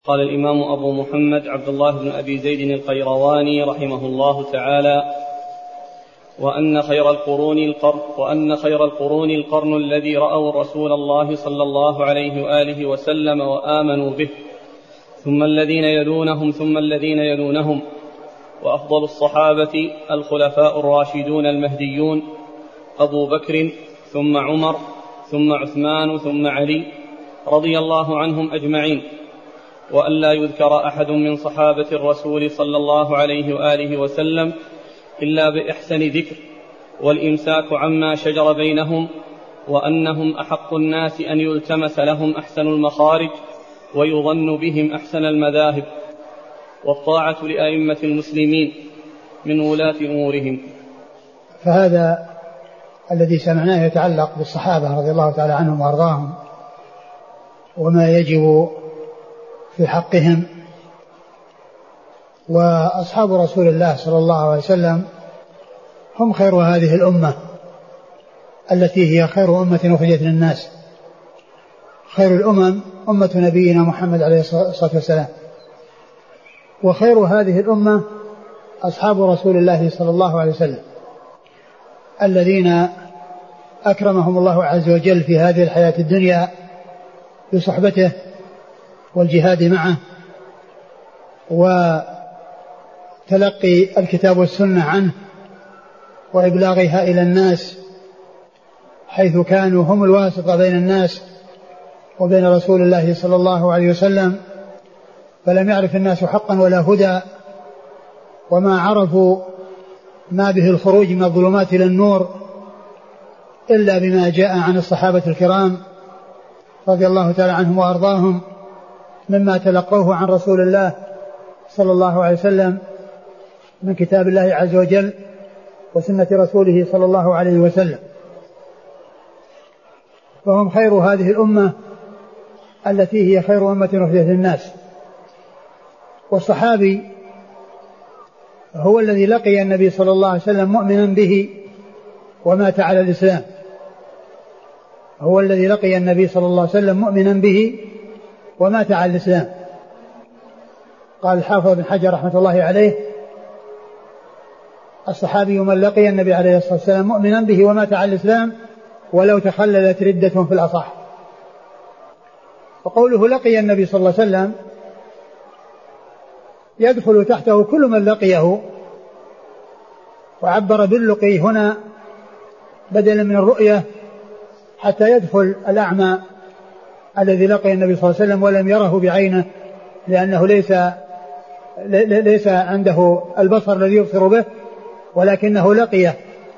قال الإمام أبو محمد عبد الله بن أبي زيد القيرواني رحمه الله تعالى: وأن خير القرون القرن الذي رأوا رسول الله صلى الله عليه وآله وسلم وآمنوا به، ثم الذين يلونهم ثم الذين يلونهم، وأفضل الصحابة الخلفاء الراشدون المهديون أبو بكر ثم عمر ثم عثمان ثم علي رضي الله عنهم أجمعين، وأن لا يذكر أحد من صحابة الرسول صلى الله عليه وآله وسلم إلا بإحسن ذكر، والإمساك عما شجر بينهم، وأنهم أحق الناس أن يلتمس لهم أحسن المخارج ويظن بهم أحسن المذاهب، والطاعة لأئمة المسلمين من ولاة أمورهم. فهذا الذي سمعناه يتعلق بالصحابة رضي الله تعالى عنهم وأرضاهم وما يجب في حقهم. وأصحاب رسول الله صلى الله عليه وسلم هم خير هذه الأمة التي هي خير أمة أخرجت للناس. خير الأمم أمة نبينا محمد عليه الصلاة والسلام، وخير هذه الأمة أصحاب رسول الله صلى الله عليه وسلم الذين أكرمهم الله عز وجل في هذه الحياة الدنيا بصحبته والجهاد معه وتلقي الكتاب والسنة عنه وإبلاغها إلى الناس، حيث كانوا هم الواسطة بين الناس وبين رسول الله صلى الله عليه وسلم، فلم يعرف الناس حقا ولا هدى، وما عرفوا ما به الخروج من الظلمات إلى النور إلا بما جاء عن الصحابة الكرام رضي الله تعالى عنهم وأرضاهم مما تلقوه عن رسول الله صلى الله عليه وسلم من كتاب الله عز وجل وسنة رسوله صلى الله عليه وسلم. فهم خير هذه الأمة التي هي خير أمة أخرجت للناس. والصحابي هو الذي لقي النبي صلى الله عليه وسلم مؤمنا به ومات على الإسلام. هو الذي لقي النبي صلى الله عليه وسلم مؤمنا به ومات على الإسلام. قال الحافظ بن حجر رحمة الله عليه: الصحابي من لقي النبي عليه الصلاة والسلام مؤمنا به ومات على الإسلام ولو تخللت ردة في الأصح. وقوله لقي النبي صلى الله عليه وسلم يدخل تحته كل من لقيه، وعبر باللقي هنا بدلا من الرؤية حتى يدخل الأعمى الذي لقي النبي صلى الله عليه وسلم ولم يره بعينه، لأنه ليس عنده البصر الذي يبصر به، ولكنه لقيه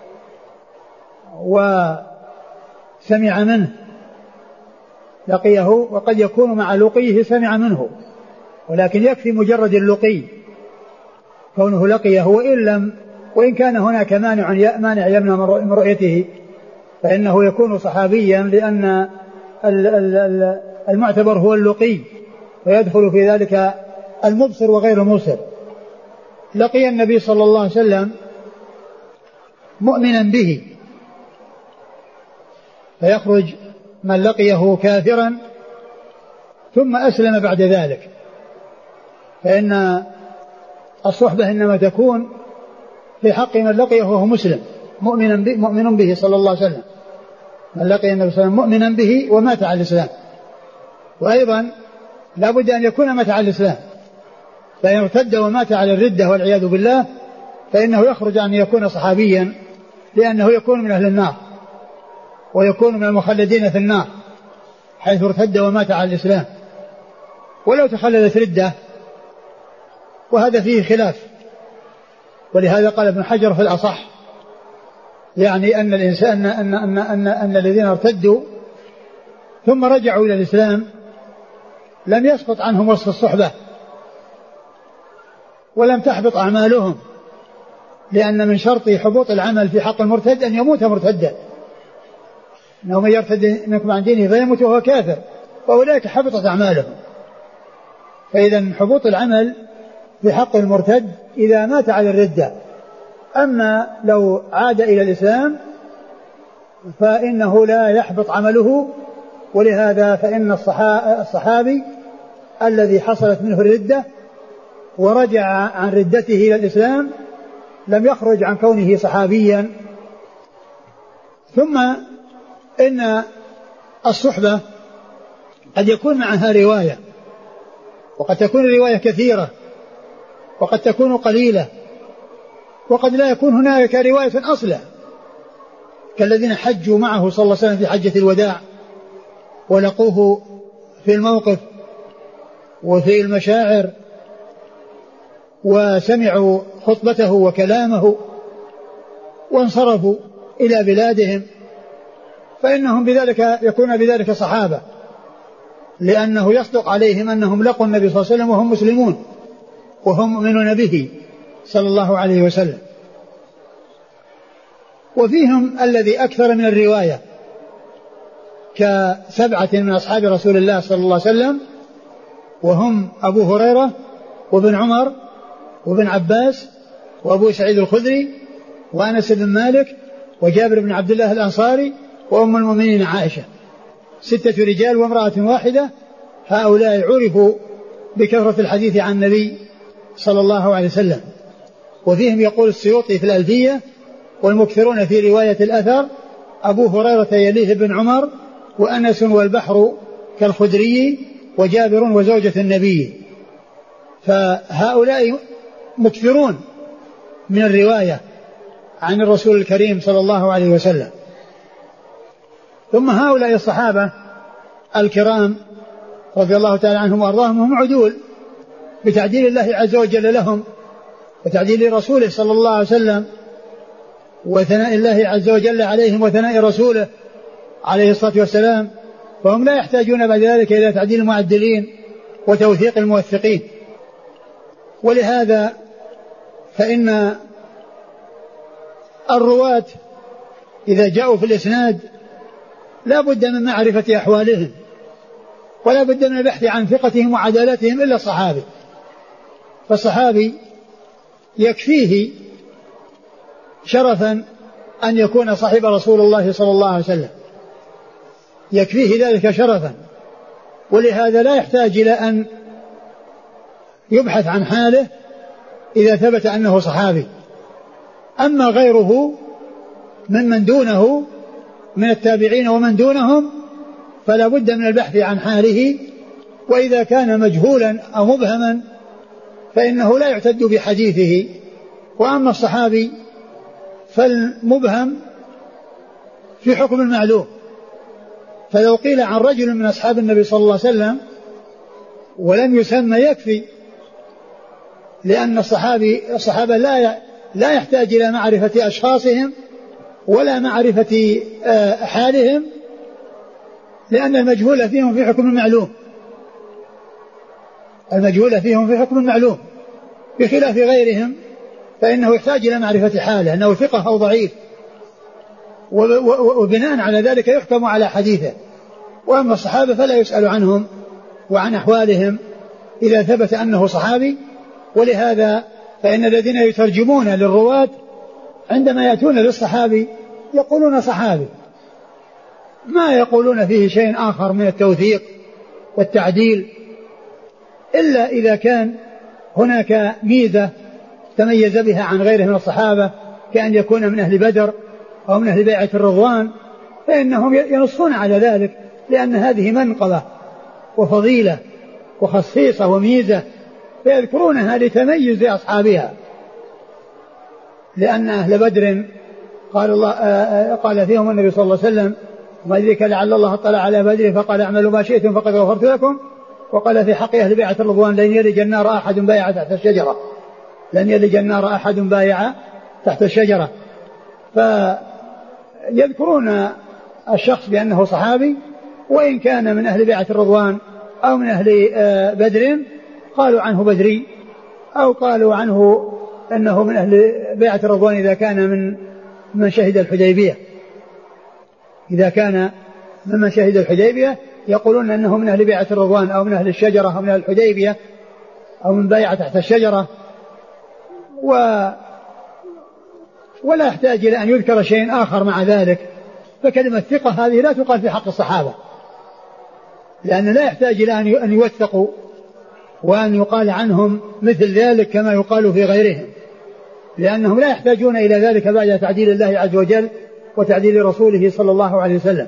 وسمع منه، لقيه، وقد يكون مع لقيه سمع منه، ولكن يكفي مجرد اللقي كونه لقيه، وإن كان هناك مانع يمنع من رؤيته فإنه يكون صحابيا، لأن المعتبر هو اللقي، ويدخل في ذلك المبصر وغير المبصر. لقي النبي صلى الله عليه وسلم مؤمنا به، فيخرج من لقيه كافرا ثم أسلم بعد ذلك، فإن الصحبة إنما تكون في حق من لقيه وهو مسلم مؤمن به صلى الله عليه وسلم. من لقي النبي صلى الله عليه وسلم مؤمنا به ومات على الإسلام. وأيضا لا بد أن يكون مات على الإسلام، فإن ارتد ومات على الردة والعياذ بالله فإنه يخرج أن يكون صحابيا، لأنه يكون من أهل النار ويكون من المخلدين في النار حيث ارتد ومات على الإسلام. ولو تخللت ردة، وهذا فيه خلاف، ولهذا قال ابن حجر في الأصح، يعني أن الإنسان أن الذين ارتدوا ثم رجعوا إلى الإسلام لم يسقط عنهم وصف الصحبة ولم تحبط أعمالهم، لأن من شرط حبوط العمل في حق المرتد أن يموت مرتدا، إنه من يرتد منكم عن دينه فيموت وهو كافر فأولئك حبطت أعمالهم. فإذا حبوط العمل في حق المرتد إذا مات على الردة، أما لو عاد إلى الإسلام فإنه لا يحبط عمله. ولهذا فإن الصحابي الذي حصلت منه الردة ورجع عن ردته إلى الإسلام لم يخرج عن كونه صحابيا. ثم إن الصحبة قد يكون معها رواية، وقد تكون الرواية كثيرة، وقد تكون قليلة، وقد لا يكون هناك رواية أصلا، كالذين حجوا معه صلى الله عليه وسلم في حجة الوداع ولقوه في الموقف وفي المشاعر وسمعوا خطبته وكلامه وانصرفوا إلى بلادهم، فإنهم بذلك يكون بذلك صحابة، لأنه يصدق عليهم أنهم لقوا النبي صلى الله عليه وسلم وهم مسلمون وهم مؤمنون به صلى الله عليه وسلم. وفيهم الذي أكثر من الرواية كسبعة من أصحاب رسول الله صلى الله عليه وسلم، وهم أبو هريرة وابن عمر وابن عباس وأبو سعيد الخدري وأنس بن مالك وجابر بن عبد الله الأنصاري وأم المؤمنين عائشة، 6 رجال وامرأة واحدة. هؤلاء عرفوا بكثرة الحديث عن النبي صلى الله عليه وسلم. وفيهم يقول السيوطي في الألفية: والمكثرون في رواية الأثر أبو هريرة يليه بن عمر وأنس والبحر كالخدري وجابر وزوجة النبي. فهؤلاء مكثرون من الرواية عن الرسول الكريم صلى الله عليه وسلم. ثم هؤلاء الصحابة الكرام رضي الله تعالى عنهم وأرضاهم هم عدول بتعديل الله عز وجل لهم وتعديل رسوله صلى الله عليه وسلم وثناء الله عز وجل عليهم وثناء رسوله عليه الصلاة والسلام، فهم لا يحتاجون بعد ذلك إلى تعديل المعدلين وتوثيق الموثقين. ولهذا فإن الرواة إذا جاءوا في الإسناد لا بد من معرفة أحوالهم ولا بد من البحث عن ثقتهم وعدالتهم إلا الصحابي. فالصحابي يكفيه شرفا أن يكون صاحب رسول الله صلى الله عليه وسلم، يكفيه ذلك شرفا، ولهذا لا يحتاج إلى أن يبحث عن حاله إذا ثبت أنه صحابي. أما غيره ممن دونه من التابعين ومن دونهم فلا بد من البحث عن حاله، وإذا كان مجهولا أو مبهما فإنه لا يعتد بحديثه. وأما الصحابي فالمبهم في حكم المعلوم، فلو قيل عن رجل من أصحاب النبي صلى الله عليه وسلم ولم يسمى يكفي، لأن الصحابة لا يحتاج إلى معرفة أشخاصهم ولا معرفة حالهم، لأن المجهول فيهم في حكم المعلوم، المجهول فيهم في حكم المعلوم، بخلاف غيرهم فإنه يحتاج إلى معرفة حاله أنه ثقة أو ضعيف، وبناء على ذلك يحكم على حديثه. وأما الصحابة فلا يسأل عنهم وعن أحوالهم إذا ثبت أنه صحابي. ولهذا فإن الذين يترجمون للرواة عندما يأتون للصحابي يقولون صحابي، ما يقولون فيه شيء آخر من التوثيق والتعديل، إلا إذا كان هناك ميزة تميز بها عن غيره من الصحابة، كأن يكون من أهل بدر أو من أهل بيعة الرضوان، فإنهم ينصون على ذلك، لأن هذه منقبة وفضيلة وخصيصة وميزة فيذكرونها لتميز أصحابها. لأن أهل بدر قال فيهم النبي صلى الله عليه وسلم: ما يدريك لعل الله اطلع على بدر فقال اعملوا ما شئتم فقد غفرت لكم. وقال في حق أهل بيعة الرضوان: لن يلج النار أحد بايع تحت الشجرة، لن يلج النار أحد بايع تحت الشجرة. فيذكرون الشخص بأنه صحابي، وإن كان من أهل بيعة الرضوان أو من أهل بدر قالوا عنه بدري، أو قالوا عنه أنه من أهل بيعة الرضوان إذا كان من شهد الحديبية، إذا كان ممن شهد الحديبية يقولون أنه من أهل بيعة الرضوان أو من أهل الشجرة أو من أهل الحديبية أو من بايعة تحت الشجرة. ولا يحتاج إلى أن يذكر شيء آخر مع ذلك. فكلمة ثقة هذه لا تقال في حق الصحابة، لأن لا يحتاج إلى أن يوثقوا وأن يقال عنهم مثل ذلك كما يقال في غيرهم، لأنهم لا يحتاجون إلى ذلك بعد تعديل الله عز وجل وتعديل رسوله صلى الله عليه وسلم.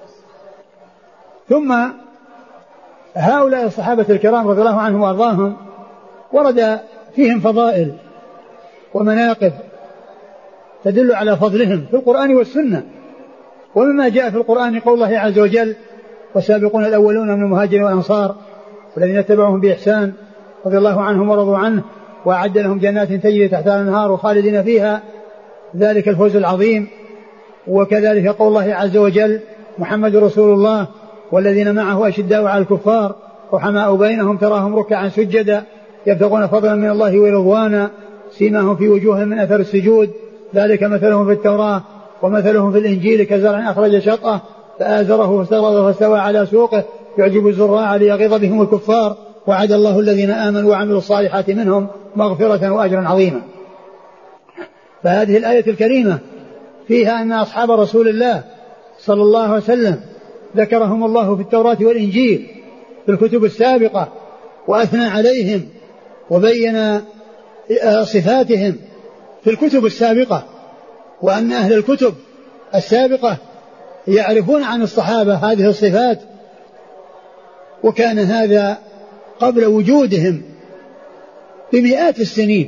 ثم هؤلاء الصحابة الكرام رضي الله عنهم وأرضاهم ورد فيهم فضائل ومناقب تدل على فضلهم في القرآن والسنة. ومما جاء في القرآن قول الله عز وجل: والسابقون الأولون من المهاجرين والأنصار والذين اتبعوهم بإحسان رضي الله عنهم ورضوا عنه وأعد لهم جنات تجري تحتها الأنهار وخالدين فيها ذلك الفوز العظيم. وكذلك قول الله عز وجل: محمد رسول الله والذين معه أشداء على الكفار رحماء بينهم تراهم ركعا سجدا يبتغون فضلا من الله ورضوانا سيماهم في وجوههم من أثر السجود ذلك مثلهم في التوراة ومثلهم في الإنجيل كزرع أخرج شطأه فآزره فاستغلظ فاستوى على سوقه يعجب الزراع ليغيظ بهم الكفار وعد الله الذين آمنوا وعملوا الصالحات منهم مغفرة وأجرا عظيما. فهذه الآية الكريمة فيها أن أصحاب رسول الله صلى الله عليه وسلم ذكرهم الله في التوراة والإنجيل في الكتب السابقة وأثنى عليهم وبين صفاتهم في الكتب السابقة، وأن أهل الكتب السابقة يعرفون عن الصحابة هذه الصفات، وكان هذا قبل وجودهم بمئات السنين،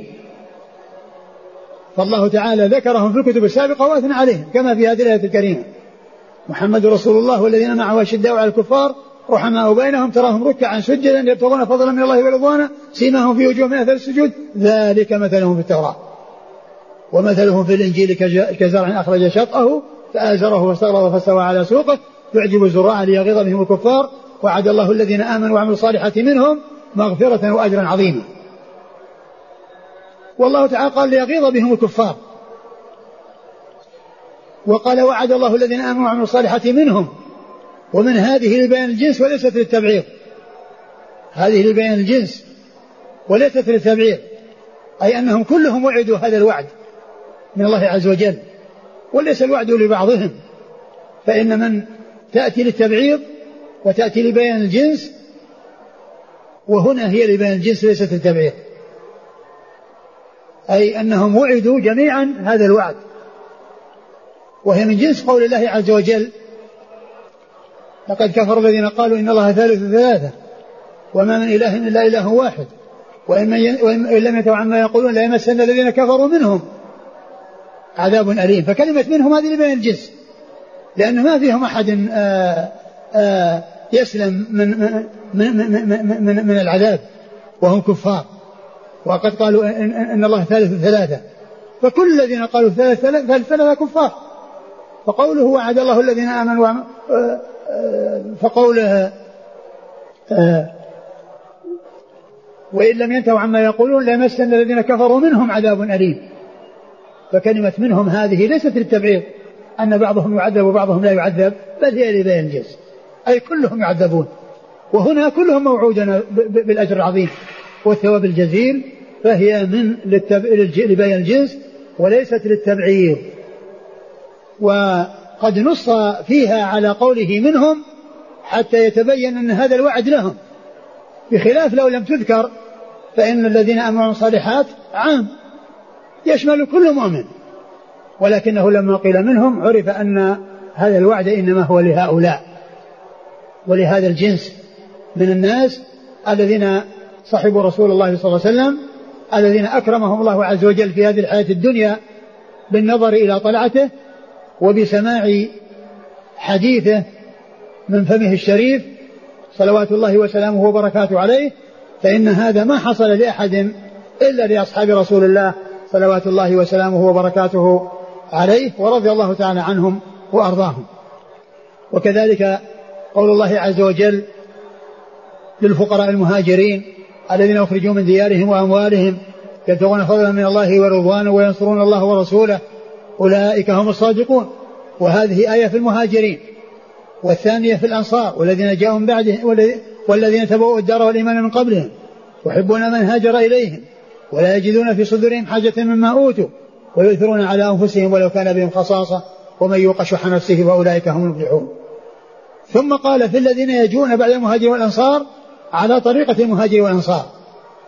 فالله تعالى ذكرهم في الكتب السابقة وأثنى عليهم كما في هذه الآية الكريمة: محمد رسول الله والذين معه أشداء على الكفار رحماء بينهم تراهم ركعا سجدا يبتغون فضلا من الله ورضوانا سيماهم في وجوههم من أثر السجود ذلك مثلهم في التوراة ومثلهم في الإنجيل كزرع أخرج شطأه فآزره واستغلظ فاستوى على سوقه يعجب الزراع ليغيظ بهم الكفار وعد الله الذين آمنوا وعملوا الصالحات منهم مغفرة وأجرا عظيما. والله تعالى قال ليغيظ بهم الكفار، وقال وعد الله الذين آمنوا وعملوا الصالحات منهم، ومن هذه لبيان الجنس وليست للتبعيض، هذه لبيان الجنس وليست للتبعيض، أي أنهم كلهم وعدوا هذا الوعد من الله عز وجل وليس الوعد لبعضهم، فإن من تأتي للتبعيض وتأتي لبيان الجنس، وهنا هي لبيان الجنس ليست للتبعيض، أي أنهم وعدوا جميعا هذا الوعد، وهي من جنس قول الله عز وجل: لقد كفر الذين قالوا إن الله ثالث ثلاثة وما من إله إلا إله واحد وإن لم ينتهوا عما يقولون لا يمسن الذين كفروا منهم عذاب أليم. فكلمة منهم هذه لبيان الجنس، لأنه ما فيهم أحد يسلم من العذاب وهم كفار، وقد قالوا إن الله ثالث ثلاثة، فكل الذين قالوا ثالث ثلاثة كفار. فقوله وعد الله الذين آمنوا فقوله وإن لم ينتهوا عما يقولون لا يمسن الذين كفروا منهم عذاب أليم. فكلمة منهم هذه ليست للتبعيض أن بعضهم يعذب وبعضهم لا يعذب، بل هي لبيان الجنس، أي كلهم يعذبون، وهنا كلهم موعودون بالأجر العظيم والثواب الجزيل، فهي من لبيان الجنس وليست للتبعيض. وقد نص فيها على قوله منهم حتى يتبين أن هذا الوعد لهم، بخلاف لو لم تذكر فإن الذين آمنوا الصالحات عام يشمل كل مؤمن، ولكنه لما قيل منهم عرف أن هذا الوعد إنما هو لهؤلاء ولهذا الجنس من الناس الذين صحبوا رسول الله صلى الله عليه وسلم، الذين أكرمهم الله عز وجل في هذه الحياة الدنيا بالنظر إلى طلعته وبسماع حديثه من فمه الشريف صلوات الله وسلامه وبركاته عليه، فإن هذا ما حصل لأحد إلا لأصحاب رسول الله صلوات الله وسلامه وبركاته عليه، ورضي الله تعالى عنهم وأرضاهم. وكذلك قول الله عز وجل للفقراء المهاجرين الذين أخرجوا من ديارهم وأموالهم يبتغون فضلا من الله ورضوانه وينصرون الله ورسوله أولئك هم الصادقون. وهذه آية في المهاجرين، والثانية في الأنصار والذين جاءوا من بعدهم والذين تبوؤوا الدار والإيمان من قبلهم يحبون من هاجر إليهم ولا يجدون في صدورهم حاجة مما أوتوا ويؤثرون على أنفسهم ولو كان بهم خصاصة ومن يوق شح نفسه فأولئك هم المفلحون. ثم قال في الذين يجون بعد المهاجر والأنصار على طريقة المهاجر والأنصار،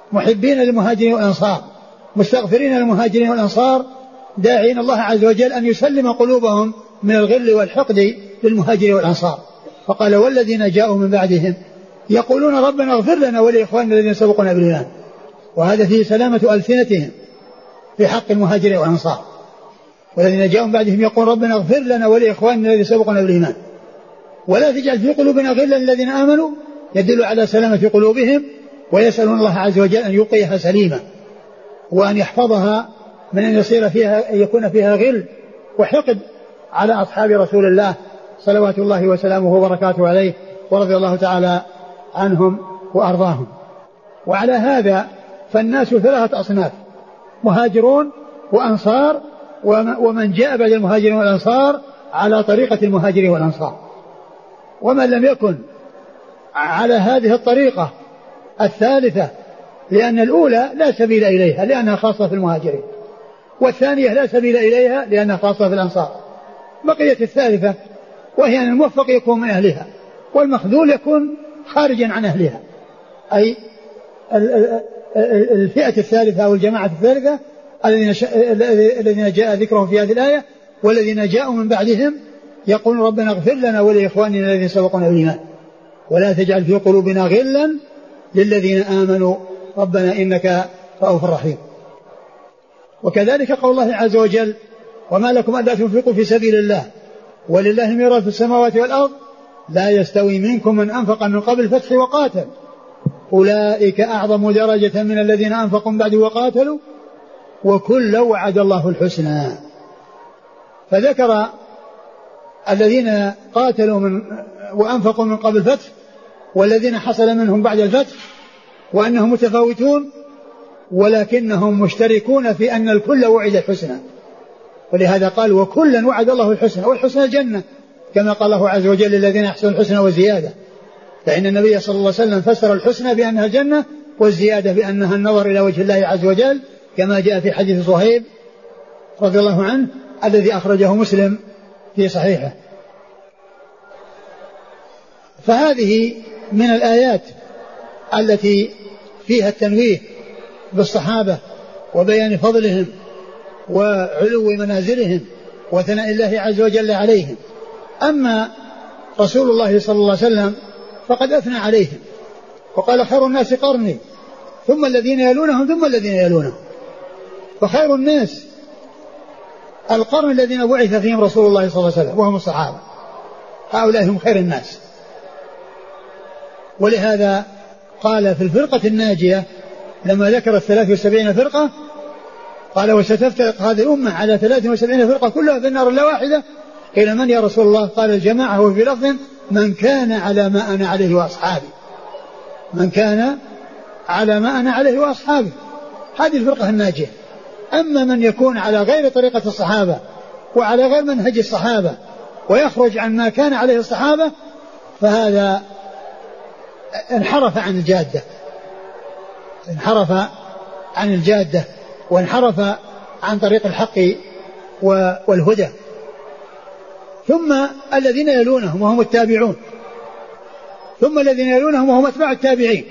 محبين للمهاجرين والأنصار مستغفرين للمهاجرين والأنصار داعين الله عز وجل أن يسلم قلوبهم من الغل والحقد للمهاجرين والأنصار. فقال والذين جاءوا من بعدهم يقولون ربنا اغفر لنا ولإخواننا الذين سبقونا بالإيمان. وهذا فيه سلامة ألسنتهم في حق المهاجرين والأنصار. والذين جاءوا من بعدهم يقول ربنا اغفر لنا ولإخواننا الذين سبقونا بالإيمان ولا تجعل في قلوبنا غلا للذين آمنوا يدل على سلامة قلوبهم ويسألون الله عز وجل أن يبقيها سليمة وأن يحفظها من أن يصير فيها يكون فيها غل وحقد على أصحاب رسول الله صلوات الله وسلامه وبركاته عليه ورضي الله تعالى عنهم وأرضاهم. وعلى هذا فالناس 3 أصناف مهاجرون وأنصار ومن جاء بعد المهاجرين والأنصار على طريقة المهاجرين والأنصار. ومن لم يكن على هذه الطريقة الثالثة لأن الأولى لا سبيل إليها لأنها خاصة في المهاجرين والثانية لا سبيل إليها لأنها خاصة في الأنصار بقية الثالثة وهي أن الموفق يكون من أهلها والمخذول يكون خارجا عن أهلها أي الفئة الثالثة أو الجماعة الثالثة الذين جاء ذكرهم في هذه الآية والذين جاءوا من بعدهم يقول ربنا اغفر لنا ولإخواننا الذين سبقونا بالإيمان ولا تجعل في قلوبنا غلا للذين آمنوا ربنا إنك رؤوف رحيم. وكذلك قول الله عز وجل وما لكم ألا تنفقوا في سبيل الله ولله ميراث السماوات والأرض لا يستوي منكم من أنفق من قبل الفتح وقاتل أولئك أعظم درجة من الذين أنفقوا من بعد وقاتلوا وكلا وعد الله الحسنى. فذكر الذين قاتلوا وأنفقوا من قبل الفتح والذين حصل منهم بعد الفتح وأنهم متفاوتون ولكنهم مشتركون في أن الكل وعد الحسنى ولهذا قال وكلا وعد الله الحسنى والحسنى الجنة كما قال الله عز وجل للذين أحسنوا الحسنى وزيادة. فإن النبي صلى الله عليه وسلم فسر الحسنى بأنها الجنة والزيادة بأنها النظر إلى وجه الله عز وجل كما جاء في حديث صهيب رضي الله عنه الذي أخرجه مسلم في صحيحه. فهذه من الآيات التي فيها التنويه بالصحابة وبيان فضلهم وعلو منازلهم وثناء الله عز وجل عليهم. أما رسول الله صلى الله عليه وسلم فقد أثنى عليهم وقال خير الناس قرني ثم الذين يلونهم ثم الذين يلونهم. فخير الناس القرن الذين بعث فيهم رسول الله صلى الله عليه وسلم وهم الصحابة هؤلاء هم خير الناس. ولهذا قال في الفرقة الناجية لما ذكر 73 فرقة قال وستفترق هذه الأمة على 73 فرقة كلها في النار إلا واحدة قيل من يا رسول الله قال الجماعة وفي لفظ من كان على ما أنا عليه وأصحابي من كان على ما أنا عليه وأصحابي. هذه الفرقة الناجية. أما من يكون على غير طريقة الصحابة وعلى غير منهج الصحابة ويخرج عن ما كان عليه الصحابة فهذا انحرف عن الجادة انحرف عن الجادة وانحرف عن طريق الحق والهدى. ثم الذين يلونهم وهم التابعون ثم الذين يلونهم وهم أتباع التابعين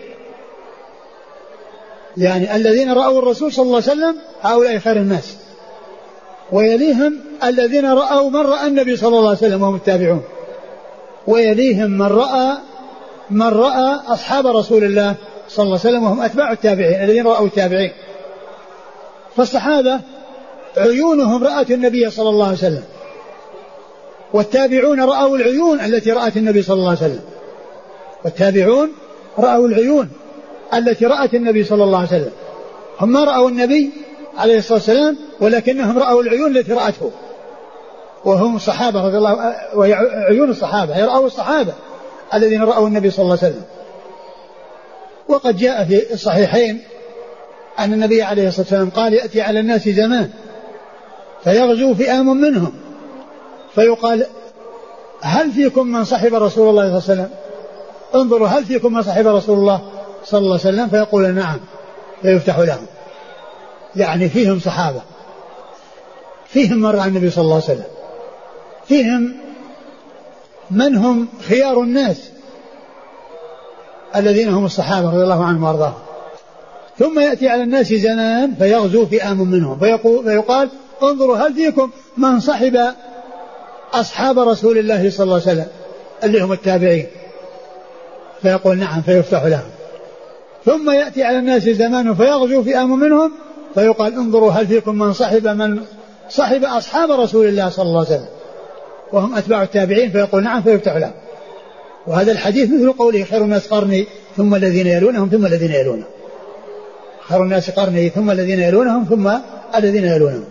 يعني الذين رأوا الرسول صلى الله عليه وسلم هؤلاء خير الناس ويليهم الذين رأوا من رأى النبي صلى الله عليه وسلم وهم التابعون ويليهم من رأى أصحاب رسول الله صلى الله عليه وسلم وهم أتباع التابعين الذين رأوا التابعين. فالصحابة عيونهم رأت النبي صلى الله عليه وسلم والتابعون رأوا العيون التي رأت النبي صلى الله عليه وسلم والتابعون رأوا العيون التي رأت النبي صلى الله عليه وسلم. هم ما رأوا النبي عليه الصلاة والسلام ولكنهم رأوا العيون التي رأته وهم الصحابة رضي الله وهي عيون الصحابة هي رأوا الصحابة الذين رأوا النبي صلى الله عليه وسلم. وقد جاء في الصحيحين أن النبي عليه الصلاة والسلام قال يأتي على الناس زمان فيغزو فئام منهم فيقال هل فيكم من صحب رسول الله صلى الله عليه وسلم انظروا هل فيكم من صحب رسول الله صلى الله عليه وسلم فيقول نعم فيفتح لهم يعني فيهم صحابة فيهم من رأى النبي صلى الله عليه وسلم فيهم من هم خيار الناس الذين هم الصحابة رضي الله عنهم وارضاهم. ثم يأتي على الناس زمان فيغزو فئام منهم فيقال انظروا هل فيكم من صحب أصحاب رسول الله صلى الله عليه وسلم اللي هم التابعين، فيقول نعم فيفتح لهم. ثم يأتي على الناس زمان فيغزو فئام منهم فيقال انظروا هل فيكم من صحب أصحاب رسول الله صلى الله عليه وسلم وهم أتباع التابعين، فيقول نعم فيفتح لهم. وهذا الحديث مثل قوله خير الناس قرني ثم الذين يلونهم ثم الذين يلونهم، خير الناس قرني ثم الذين يلونهم ثم الذين يلونهم.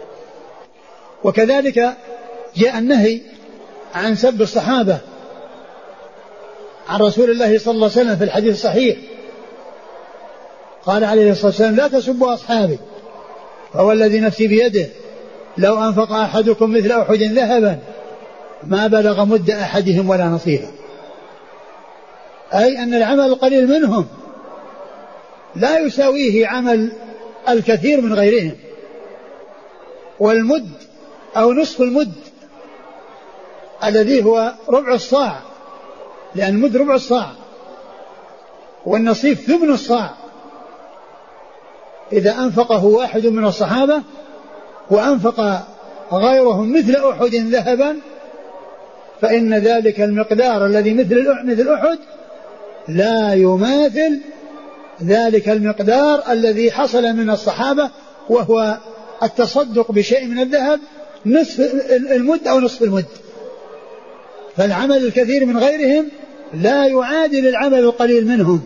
وكذلك جاء النهي عن سب الصحابة عن رسول الله صلى الله عليه وسلم في الحديث الصحيح، قال عليه الصلاة والسلام لا تسبوا أصحابي فهو الذي نفسي بيده لو أنفق أحدكم مثل أحد ذهبا ما بلغ مد أحدهم ولا نصيفا، أي أن العمل القليل منهم لا يساويه عمل الكثير من غيرهم. والمد أو نصف المد الذي هو ربع الصاع، لأن المد ربع الصاع والنصيف ثمن الصاع، إذا أنفقه واحد من الصحابة وأنفق غيرهم مثل أحد ذهبا فإن ذلك المقدار الذي مثل أحد لا يماثل ذلك المقدار الذي حصل من الصحابة، وهو التصدق بشيء من الذهب نصف المد أو نصف المد. فالعمل الكثير من غيرهم لا يعادل العمل القليل منهم،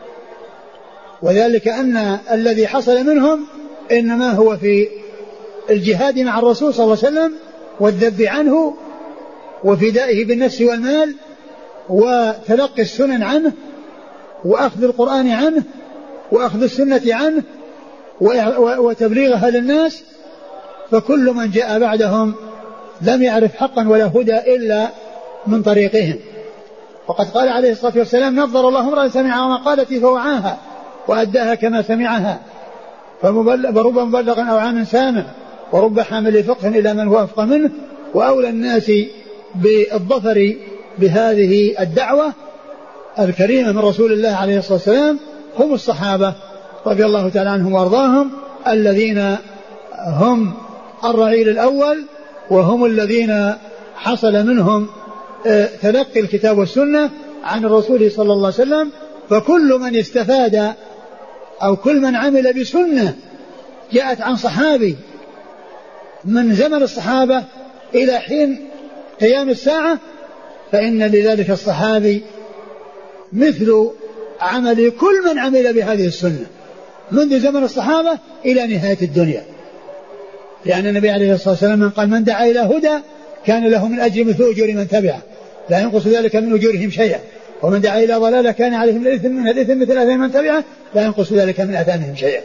وذلك أن الذي حصل منهم إنما هو في الجهاد مع الرسول صلى الله عليه وسلم والذب عنه وفدائه بالنفس والمال وتلقي السنن عنه وأخذ القرآن عنه وأخذ السنة عنه وتبليغها للناس. فكل من جاء بعدهم لم يعرف حقا ولا هدى إلا من طريقهم. وقد قال عليه الصلاة والسلام نظر الله امرأ سمع مقالتي فوعاها وأداها كما سمعها، فرب مبلغ أو عام سامع ورب حامل فقه إلى من هو أفقه منه. وأولى الناس بالظفر بهذه الدعوة الكريمة من رسول الله عليه الصلاة والسلام هم الصحابة رضي الله تعالى عنهم وارضاهم، الذين هم الرعيل الأول وهم الذين حصل منهم تلقي الكتاب والسنة عن الرسول صلى الله عليه وسلم. فكل من استفاد أو كل من عمل بسنة جاءت عن صحابي من زمن الصحابة إلى حين قيام الساعة فإن لذلك الصحابي مثل عمل كل من عمل بهذه السنة منذ زمن الصحابة إلى نهاية الدنيا، لأن النبي عليه الصلاة والسلام قال من دعا إلى هدى كان له من أجر مثل أجور من تبعه لا ينقص ذلك من أجورهم شيئا، ومن دعا إلى ضلالة كان عليه من الإثم مثل آثام من تبعه لا ينقص ذلك من آثامهم شيئا.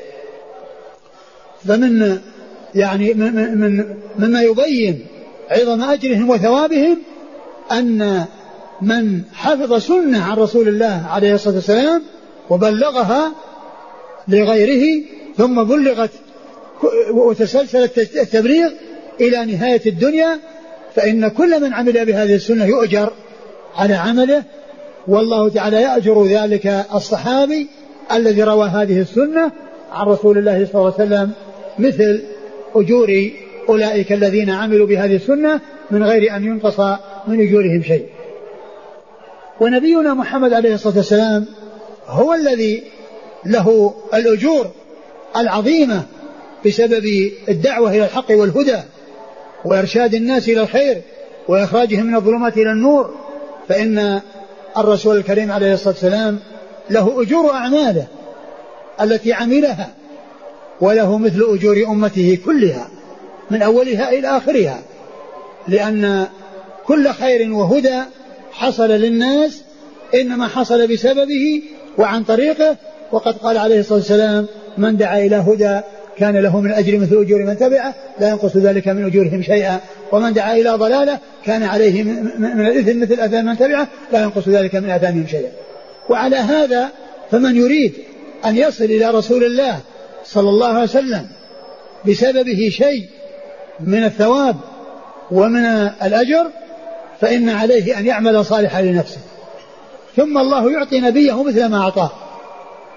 فمن يعني مما يبين عظم أجرهم وثوابهم أن من حفظ سنة عن رسول الله عليه الصلاة والسلام وبلغها لغيره ثم بلغت وتسلسلت التبليغ إلى نهاية الدنيا فإن كل من عمل بهذه السنة يؤجر على عمله، والله تعالى يأجر ذلك الصحابي الذي روى هذه السنة عن رسول الله صلى الله عليه وسلم مثل أجور أولئك الذين عملوا بهذه السنة من غير أن ينقص من أجورهم شيء. ونبينا محمد عليه الصلاة والسلام هو الذي له الأجور العظيمة بسبب الدعوة إلى الحق والهدى وإرشاد الناس إلى الخير وإخراجهم من الظلمات إلى النور. فإن الرسول الكريم عليه الصلاة والسلام له أجور أعماله التي عملها وله مثل أجور أمته كلها من أولها إلى آخرها، لأن كل خير وهدى حصل للناس إنما حصل بسببه وعن طريقه. وقد قال عليه الصلاة والسلام من دعا إلى هدى كان له من أجر مثل أجور من تبعه لا ينقص ذلك من أجورهم شيئا، ومن دعا إلى ضلالة كان عليه من الإثم مثل آثام من تبعه لا ينقص ذلك من آثامهم شيئا. وعلى هذا فمن يريد أن يصل إلى رسول الله صلى الله عليه وسلم بسببه شيء من الثواب ومن الأجر فإن عليه أن يعمل صالحا لنفسه، ثم الله يعطي نبيه مثل ما أعطاه.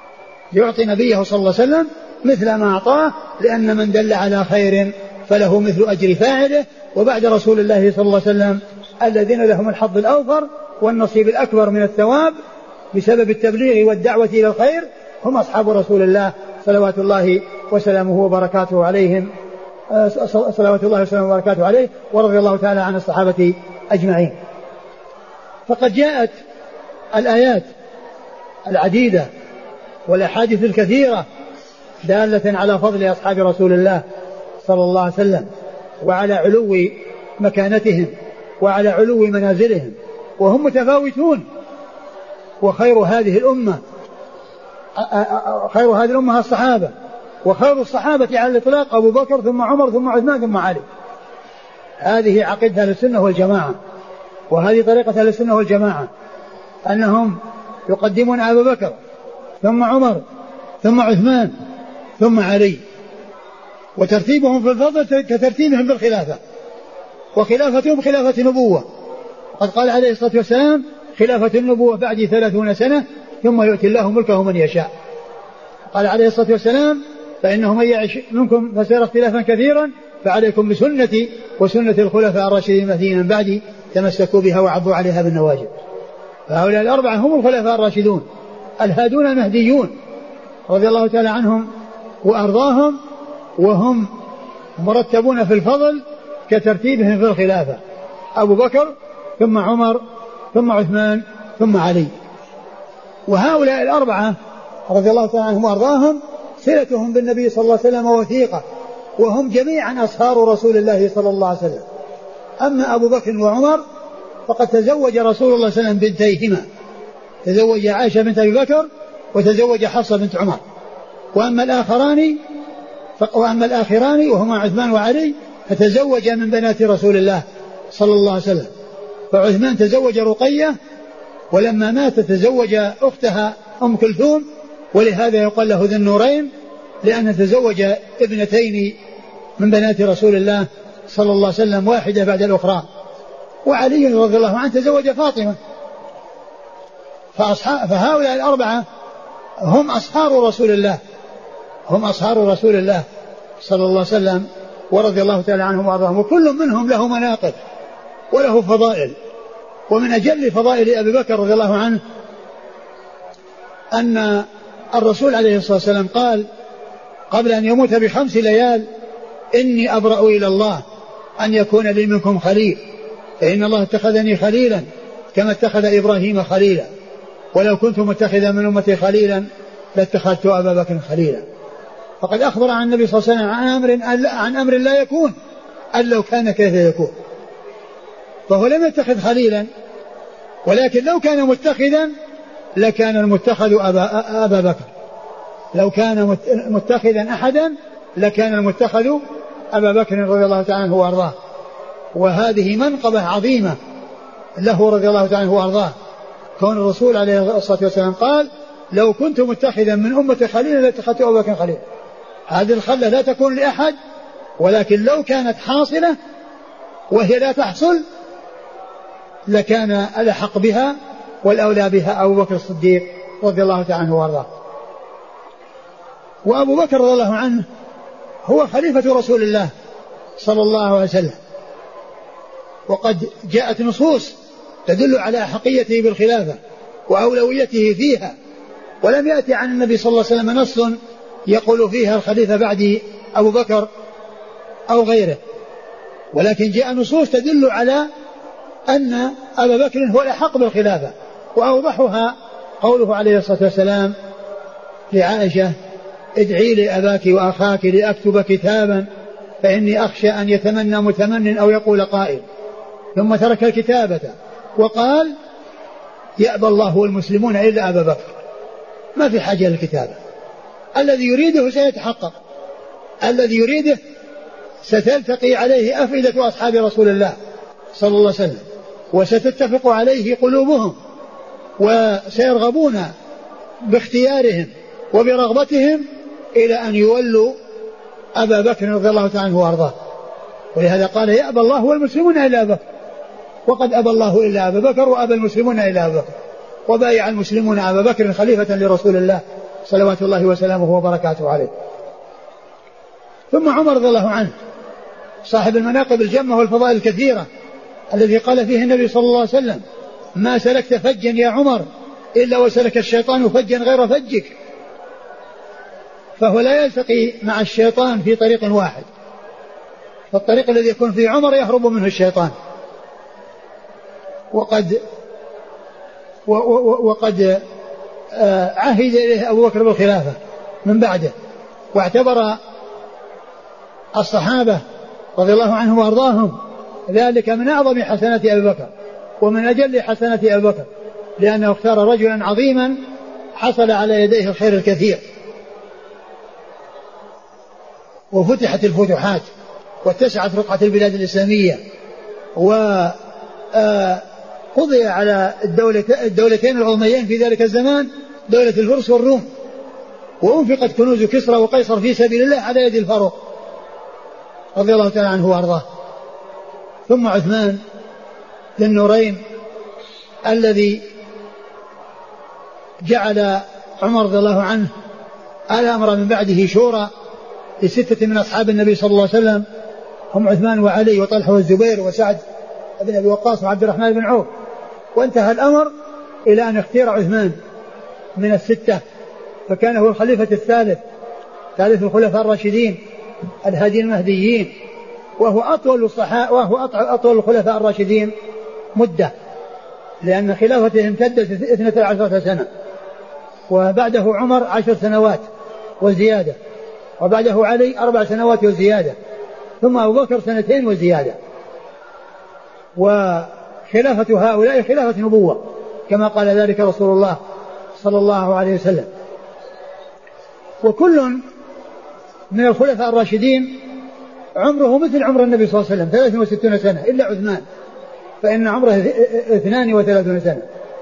يعطي نبيه صلى الله عليه وسلم مثل ما أعطاه، لأن من دل على خير فله مثل أجر فاعله. وبعد رسول الله صلى الله عليه وسلم الذين لهم الحظ الأوفر والنصيب الأكبر من الثواب بسبب التبليغ والدعوة إلى الخير هم أصحاب رسول الله صلوات الله وسلامه وبركاته عليهم، صلوات الله وسلامه وبركاته عليه، ورضي الله تعالى عن الصحابة أجمعين. فقد جاءت الآيات العديدة والأحاديث الكثيرة دالة على فضل أصحاب رسول الله صلى الله عليه وسلم، وعلى علو مكانتهم وعلى علو منازلهم، وهم متفاوتون. وخير هذه الأمة الصحابة، وخير الصحابة على الإطلاق أبو بكر ثم عمر ثم عثمان ثم علي. هذه عقيدة أهل السنة والجماعة، وهذه طريقة أهل السنة والجماعة، أنهم يقدمون أبو بكر ثم عمر ثم عثمان ثم علي، وترتيبهم في الفضل كترتيبهم بالخلافة، وخلافتهم خلافة نبوة. قد قال عليه الصلاة والسلام: خلافة النبوة بعد 30 سنة ثم يؤتي الله ملكه من يشاء. قال عليه الصلاة والسلام: فإنه من يعش منكم فسيرى اختلافا كثيرا فعليكم بسنتي وسنة الخلفاء الراشدين المهديين من بعدي تمسكوا بها وعضوا عليها بالنواجذ. فهؤلاء الأربعة هم الخلفاء الراشدون الهادون المهديون رضي الله تعالى عنهم وأرضاهم، وهم مرتبون في الفضل كترتيبهم في الخلافة: أبو بكر ثم عمر ثم عثمان ثم علي. وهؤلاء الأربعة رضي الله تعالى عنهم وأرضاهم صلتهم بالنبي صلى الله عليه وسلم وثيقة، وهم جميعا أصهار رسول الله صلى الله عليه وسلم. أما أبو بكر وعمر فقد تزوج رسول الله صلى الله عليه وسلم بنتيهما، تزوج عائشة بنت أبي بكر وتزوج حفصة بنت عمر. وأما الآخران وهما عثمان وعلي فتزوج من بنات رسول الله صلى الله عليه وسلم. فعثمان تزوج رقية، ولما مات تزوج أختها أم كلثوم، ولهذا يقال له ذو النورين، لأن تزوج ابنتين من بنات رسول الله صلى الله عليه وسلم واحدة بعد الأخرى. وعلي رضي الله عنه تزوج فاطمة. فهؤلاء الأربعة هم أصهار رسول الله، هم أصهار رسول الله صلى الله عليه وسلم ورضي الله تعالى عنهم وأرضاهم. وكل منهم له مناقب وله فضائل. ومن أجل فضائل أبي بكر رضي الله عنه أن الرسول عليه الصلاة والسلام قال قبل أن يموت ب5 ليال: إني أبرأ إلى الله أن يكون لي منكم خليل، فإن الله اتخذني خليلا كما اتخذ إبراهيم خليلا، ولو كنت متخذا من أمتي خليلا لاتخذت أبا بكر خليلا. فقد أخبر عن النبي صلى الله عليه وسلم عن أمر لا يكون، أن لو كان كيف يكون. فهو لم يتخذ خليلا، ولكن لو كان متخذا لكان المتخذ أبا بكر. لو كان متخذا أحدا لكان المتخذ أبا بكر رضي الله تعالى عنه وأرضاه. وهذه منقبة عظيمة له رضي الله تعالى عنه وأرضاه، كون الرسول عليه الصلاة والسلام قال: لو كنت متخذا من أمتي خليلا لاتخذت أبا بكر خليلا. هذه الخلة لا تكون لأحد، ولكن لو كانت حاصلة وهي لا تحصل لكان الأحق بها والأولى بها أبو بكر الصديق رضي الله تعالى عنه وارضاه. وأبو بكر رضي الله عنه هو خليفة رسول الله صلى الله عليه وسلم، وقد جاءت نصوص تدل على أحقيته بالخلافة وأولويته فيها، ولم يأتي عن النبي صلى الله عليه وسلم نص يقول فيها الخليفة بعد أبو بكر أو غيره، ولكن جاء نصوص تدل على أن أبا بكر هو الأحق بالخلافة. وأوضحها قوله عليه الصلاة والسلام لعائشة: ادعي لأباك وأخاك لأكتب كتابا فإني أخشى أن يتمنى متمن أو يقول قائل. ثم ترك الكتابة وقال: يأبى الله والمسلمون إلا أبا بكر. ما في حاجة للكتابة، الذي يريده سيتحقق، الذي يريده ستلتقي عليه أفئدة أصحاب رسول الله صلى الله عليه وسلم، وستتفق عليه قلوبهم، وسيرغبون باختيارهم وبرغبتهم إلى أن يولوا أبا بكر رضي الله تعالى عنه وأرضاه. ولهذا قال: يأبى الله والمسلمون إلا أبا بكر. وقد أبى الله إلا أبا بكر وأبى المسلمون إلا أبا بكر، وبايع المسلمون أبا بكر خليفة لرسول الله صلوات الله وسلامه وبركاته عليه. ثم عمر رضي الله عنه صاحب المناقب الجمة والفضائل الكثيرة الذي قال فيه النبي صلى الله عليه وسلم: ما سلكت فجا يا عمر إلا وسلك الشيطان فجا غير فجك. فهو لا يلتقي مع الشيطان في طريق واحد، فالطريق الذي يكون فيه عمر يهرب منه الشيطان. وقد عهد إليه أبو بكر بالخلافة من بعده، واعتبر الصحابة رضي الله عنهم وأرضاهم ذلك من أعظم حسنات أبي بكر ومن أجل حسنات أبي بكر، لأنه اختار رجلا عظيما حصل على يديه الخير الكثير، وفتحت الفتوحات واتسعت رقعة البلاد الإسلامية، وقضي على الدولتين العظميين في ذلك الزمان، دولة الفرس والروم، وأنفقت كنوز كسرى وقيصر في سبيل الله على يد الفاروق رضي الله تعالى عنه وأرضاه. ثم عثمان ذي النورين الذي جعل عمر رضي الله عنه الأمر من بعده شورى لستة من أصحاب النبي صلى الله عليه وسلم، هم عثمان وعلي وطلحة والزبير وسعد بن أبي وقاص وعبد الرحمن بن عوف، وانتهى الأمر إلى أن اختير عثمان من الستة، فكان هو الخليفة الثالث ثالث الخلفاء الراشدين الهادي المهديين، وهو أطول الخلفاء الراشدين مدة، لأن خلافته امتدت 12 سنة، وبعده عمر 10 سنوات وزيادة، وبعده علي 4 سنوات وزيادة، ثم أبو بكر 2 وزيادة. وخلافة هؤلاء خلافة نبوة كما قال ذلك رسول الله صلى الله عليه وسلم. وكل من الخلفاء الراشدين عمره مثل عمر النبي صلى الله عليه وسلم 63 سنة، إلا عثمان فإن عمره 32 سنة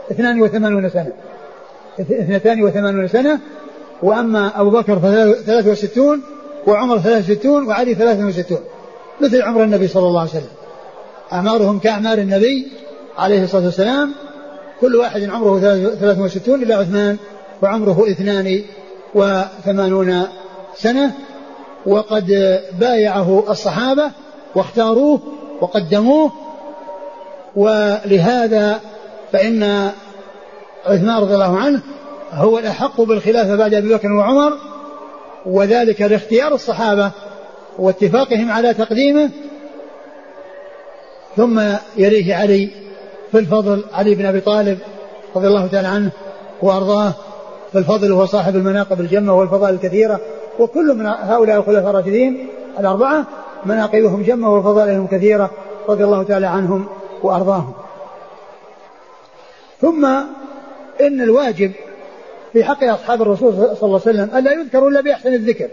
82 سنة، وأما أبو بكر 63 وعمر 63 وعلي 63 مثل عمر النبي صلى الله عليه وسلم، أعمارهم كأعمار النبي عليه الصلاة والسلام، كل واحد عمره 63 إلا عثمان وعمره 82 سنة. وقد بايعه الصحابة واختاروه وقدموه، ولهذا فإن عثمان رضي الله عنه هو الأحق بالخلافة بعد أبي بكر وعمر، وذلك لاختيار الصحابة واتفاقهم على تقديمه. ثم يليه علي في الفضل، علي بن أبي طالب رضي الله تعالى عنه وأرضاه في الفضل، وهو صاحب المناقب الجمة والفضائل الكثيرة، وكل من هؤلاء الخلفاء الراشدين الأربعة مناقبهم جمة وفضائلهم كثيرة رضي الله تعالى عنهم وأرضاهم. ثم إن الواجب في حق أصحاب الرسول صلى الله عليه وسلم ألا يذكروا إلا بأحسن الذكر،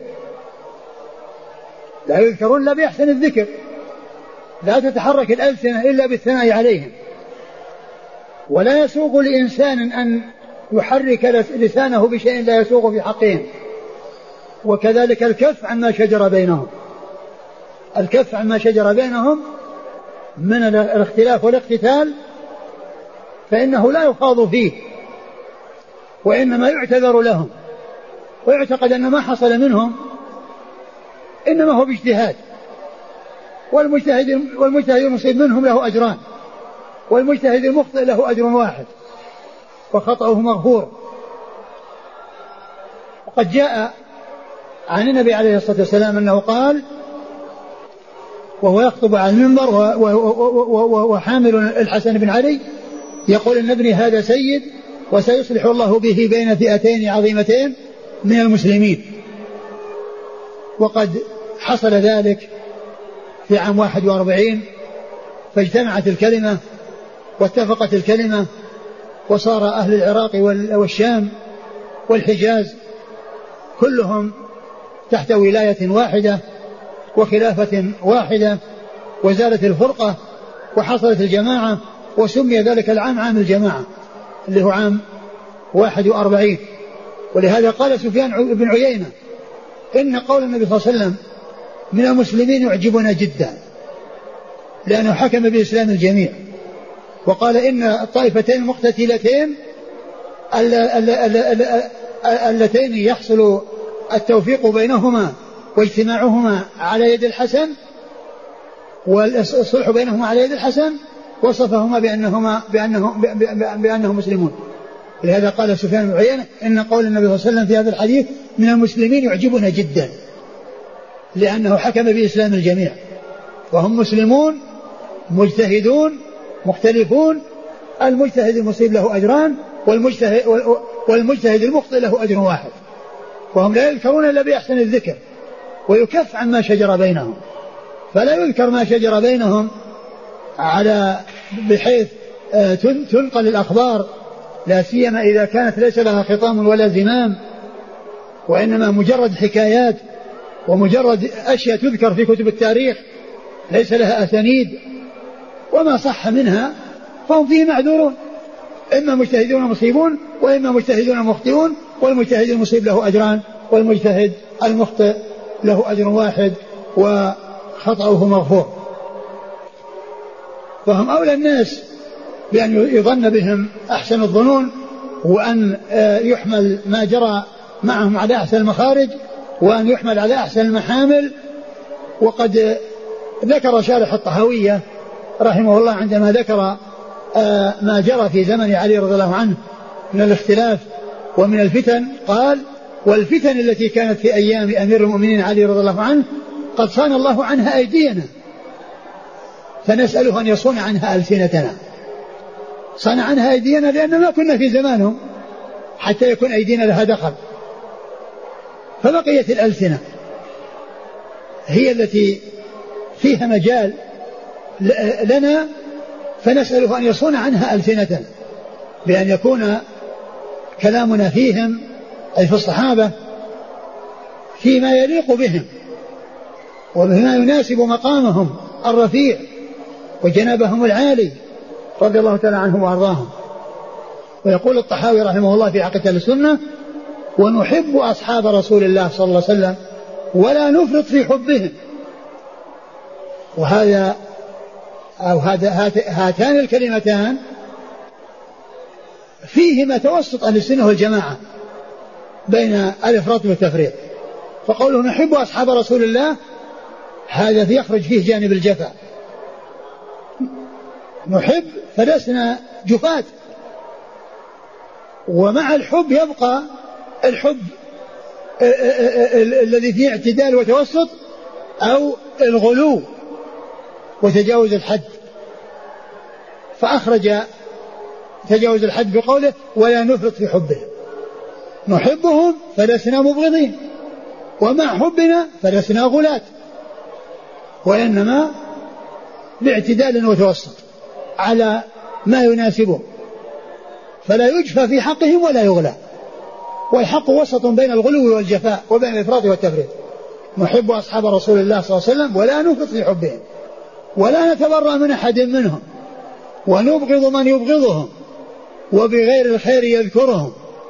لا يذكرون إلا بأحسن الذكر، لا تتحرك الألسنة إلا بالثناء عليهم، ولا يسوغ لإنسان أن يحرك لسانه بشيء لا يسوغ في حقهم. وكذلك الكف عما شجر بينهم، الكف عما شجر بينهم من الاختلاف والاقتتال فإنه لا يخاض فيه، وإنما يعتذر لهم، ويعتقد أن ما حصل منهم إنما هو باجتهاد، والمجتهد المصيب منهم له أجران، والمجتهد المخطئ له أجر واحد وخطأه مغفور. وقد جاء عن النبي عليه الصلاة والسلام أنه قال وهو يخطب على المنبر وحامل الحسن بن علي يقول إن ابني هذا سيد وسيصلح الله به بين فئتين عظيمتين من المسلمين. وقد حصل ذلك في عام 41 فاجتمعت الكلمة واتفقت الكلمة، وصار أهل العراق والشام والحجاز كلهم تحت ولاية واحدة وخلافة واحدة، وزالت الفرقة وحصلت الجماعة، وسمي ذلك العام عام الجماعة اللي هو عام 41. ولهذا قال سفيان بن عيينة إن قول النبي صلى الله عليه وسلم من المسلمين يعجبنا جدا، لأنه حكم بإسلام الجميع، وقال إن الطائفتين المقتتلتين اللتين يحصل التوفيق بينهما واجتماعهما على يد الحسن والصلح بينهما على يد الحسن وصفهما بأنهم مسلمون. لهذا قال سفيان بن عيينة إن قول النبي صلى الله عليه وسلم في هذا الحديث من المسلمين يعجبنا جدا، لأنه حكم بإسلام الجميع وهم مسلمون مجتهدون مختلفون، المجتهد المصيب له أجران والمجتهد المخطئ له أجر واحد، وهم لا يذكرون إلا بأحسن الذكر ويكف عن ما شجر بينهم، فلا يذكر ما شجر بينهم بحيث تنقل الأخبار، لا سيما إذا كانت ليس لها خطام ولا زمام، وإنما مجرد حكايات ومجرد أشياء تذكر في كتب التاريخ ليس لها أسانيد، وما صح منها فهم فيه معذورون، إما مجتهدون مصيبون وإما مجتهدون مخطئون، والمجتهد المصيب له أجران والمجتهد المخطئ له أجر واحد وخطأه مغفور. فهم أولى الناس بأن يظن بهم أحسن الظنون، وأن يحمل ما جرى معهم على أحسن المخارج، وأن يحمل على أحسن المحامل. وقد ذكر شارح الطحاوية رحمه الله عندما ذكر ما جرى في زمن علي رضي الله عنه من الاختلاف ومن الفتن، قال: والفتن التي كانت في أيام أمير المؤمنين علي رضي الله عنه قد صان الله عنها أيدينا، فنسأله أن يصون عنها ألسنتنا. صان عنها أيدينا لأن ما كنا في زمانهم حتى يكون أيدينا لها دخل، فبقيت الألسنة هي التي فيها مجال لنا، فنسأله أن يصون عنها ألسنتنا، بأن يكون كلامنا فيهم أي في الصحابة فيما يليق بهم وبما يناسب مقامهم الرفيع وجنابهم العالي رضي الله تعالى عنهم وأرضاهم. ويقول الطحاوي رحمه الله في عقيدة السنة: ونحب أصحاب رسول الله صلى الله عليه وسلم ولا نفرط في حبهم. وهذا أو هاتان الكلمتان فيهما توسط أهل السنة والجماعة بين الإفراط والتفريط. فقوله نحب أصحاب رسول الله هذا يخرج فيه جانب الجفاء، نحب فلسنا جفاة، ومع الحب يبقى الحب الذي فيه اعتدال وتوسط أو الغلو وتجاوز الحد، فأخرج تجاوز الحد بقوله ولا نفرط في حبهم. نحبهم فلسنا مبغضين، ومع حبنا فلسنا غلاة، وإنما باعتدال وتوسط على ما يناسبه، فلا يجفى في حقهم ولا يغلى، والحق وسط بين الغلو والجفاء وبين الإفراط والتفريط. نحب أصحاب رسول الله صلى الله عليه وسلم ولا نفرط في حبهم، ولا نتبرأ من أحد منهم، ونبغض من يبغضهم، وبغير الخير يذكرهم،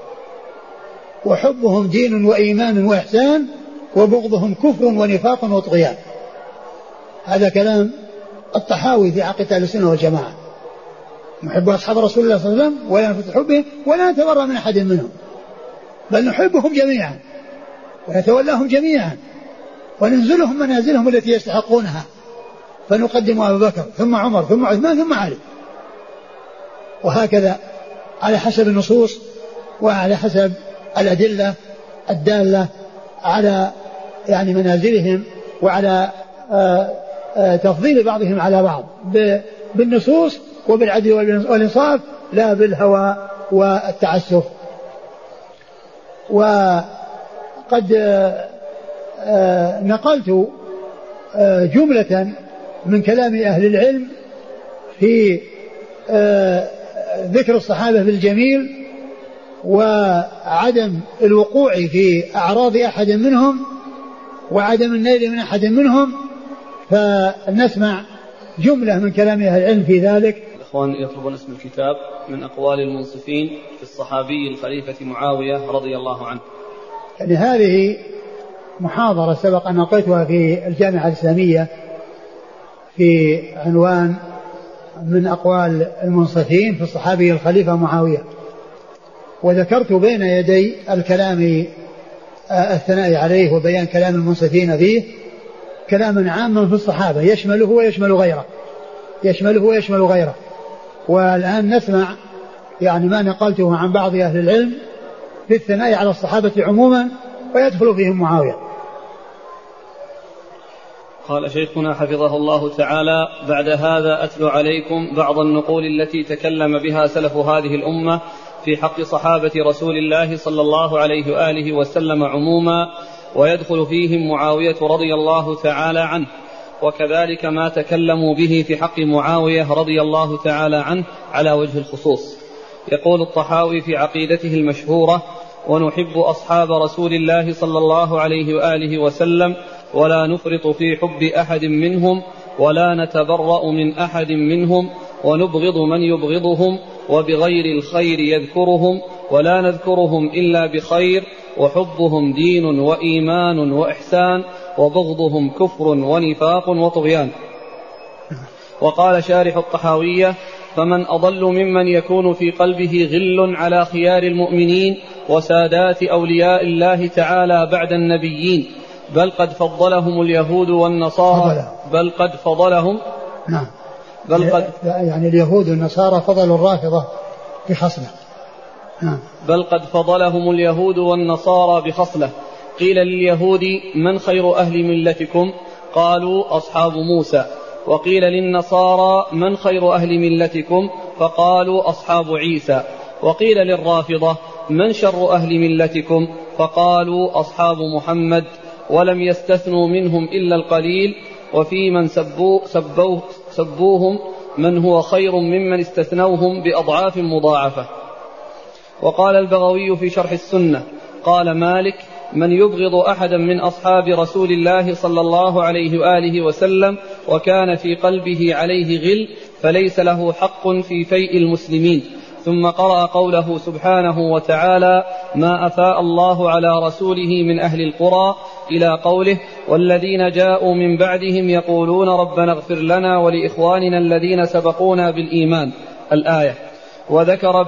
وحبهم دين وإيمان وإحسان، وبغضهم كفر ونفاق وطغيان. هذا كلام الطحاوي في عقيدة أهل السنة والجماعة. نحب أصحاب رسول الله صلى الله عليه وسلم ولا نفرط في حبهم ولا نتبرأ من أحد منهم، بل نحبهم جميعا ونتولاهم جميعا وننزلهم منازلهم التي يستحقونها، فنقدم أبا بكر ثم عمر ثم عثمان ثم علي، وهكذا على حسب النصوص وعلى حسب الأدلة الدالة على يعني منازلهم وعلى تفضيل بعضهم على بعض بالنصوص وبالعدل والإنصاف، لا بالهوى والتعسف. وقد نقلت جملة من كلام أهل العلم في ذكر الصحابة بالجميل وعدم الوقوع في أعراض أحد منهم وعدم النيل من أحد منهم، فنسمع جملة من كلام أهل العلم في ذلك. الإخوان يطلبون اسم الكتاب من أقوال المنصفين في الصحابي الخليفة معاوية رضي الله عنه. يعني هذه محاضرة سبق أن ألقيتها في الجامعة الإسلامية في عنوان من أقوال المنصفين في الصحابي الخليفة معاوية، وذكرت بين يدي الكلام الثناء عليه وبيان كلام المنصفين فيه كلاما عاما في الصحابة يشمله ويشمل غيره. والآن نسمع يعني ما نقلته عن بعض أهل العلم في الثناء على الصحابة عموما ويدخل فيهم معاوية. قال شيخنا حفظه الله تعالى: بعد هذا أتلو عليكم بعض النقول التي تكلم بها سلف هذه الأمة في حق صحابة رسول الله صلى الله عليه وآله وسلم عموما، ويدخل فيهم معاوية رضي الله تعالى عنه، وكذلك ما تكلموا به في حق معاوية رضي الله تعالى عنه على وجه الخصوص. يقول الطحاوي في عقيدته المشهورة: ونحب أصحاب رسول الله صلى الله عليه وآله وسلم ولا نفرط في حب أحد منهم ولا نتبرأ من أحد منهم ونبغض من يبغضهم وبغير الخير يذكرهم ولا نذكرهم إلا بخير وحبهم دين وإيمان وإحسان وبغضهم كفر ونفاق وطغيان. وقال شارح الطحاوية: فمن أضل ممن يكون في قلبه غل على خيار المؤمنين وسادات أولياء الله تعالى بعد النبيين، بل قد فضلهم اليهود والنصارى يعني اليهود والنصارى فضلوا الرافضة بخصلة. بل قد فضلهم اليهود والنصارى بخصلة. قيل لليهود: من خير أهل ملتكم؟ قالوا: أصحاب موسى. وقيل للنصارى: من خير أهل ملتكم؟ فقالوا: أصحاب عيسى. وقيل للرافضة: من شر أهل ملتكم؟ فقالوا: أصحاب محمد. ولم يستثنوا منهم إلا القليل، وفي من سبوهم من هو خير ممن استثنوهم بأضعاف مضاعفة. وقال البغوي في شرح السنة: قال مالك: من يبغض أحدا من أصحاب رسول الله صلى الله عليه وآله وسلم وكان في قلبه عليه غل فليس له حق في فيء المسلمين. ثم قرأ قوله سبحانه وتعالى: ما أفاء الله على رسوله من أهل القرى، إلى قوله: والذين جاءوا من بعدهم يقولون ربنا اغفر لنا ولإخواننا الذين سبقونا بالإيمان، الآية. وذكر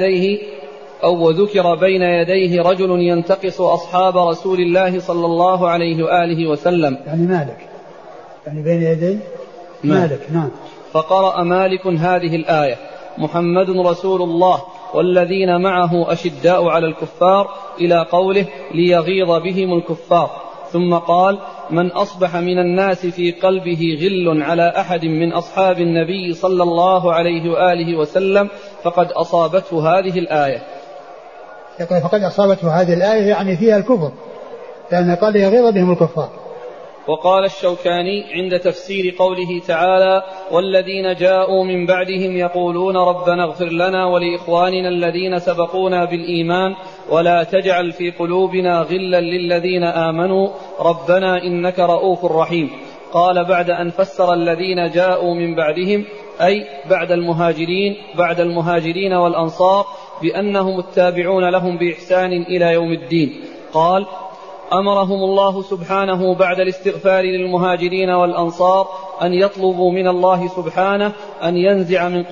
بين يديه رجل ينتقص أصحاب رسول الله صلى الله عليه وآله وسلم، يعني مالك، يعني بين يدي مالك. نعم. فقرأ مالك هذه الآية: محمد رسول الله والذين معه أشداء على الكفار، إلى قوله: ليغيظ بهم الكفار. ثم قال: من أصبح من الناس في قلبه غل على أحد من أصحاب النبي صلى الله عليه وآله وسلم فقد أصابته هذه الآية. يقول فقد أصابته هذه الآية يعني فيها الكفر، لأن قال يغيظ بهم الكفار. وقال الشوكاني عند تفسير قوله تعالى: والذين جاءوا من بعدهم يقولون ربنا اغفر لنا ولإخواننا الذين سبقونا بالإيمان ولا تجعل في قلوبنا غلا للذين آمنوا ربنا إنك رؤوف رحيم. قال بعد أن فسر الذين جاءوا من بعدهم أي بعد المهاجرين والأنصار بأنهم التابعون لهم بإحسان إلى يوم الدين، قال: أمرهم الله سبحانه بعد الاستغفار للمهاجرين والأنصار أن يطلبوا من الله سبحانه أن ينزع من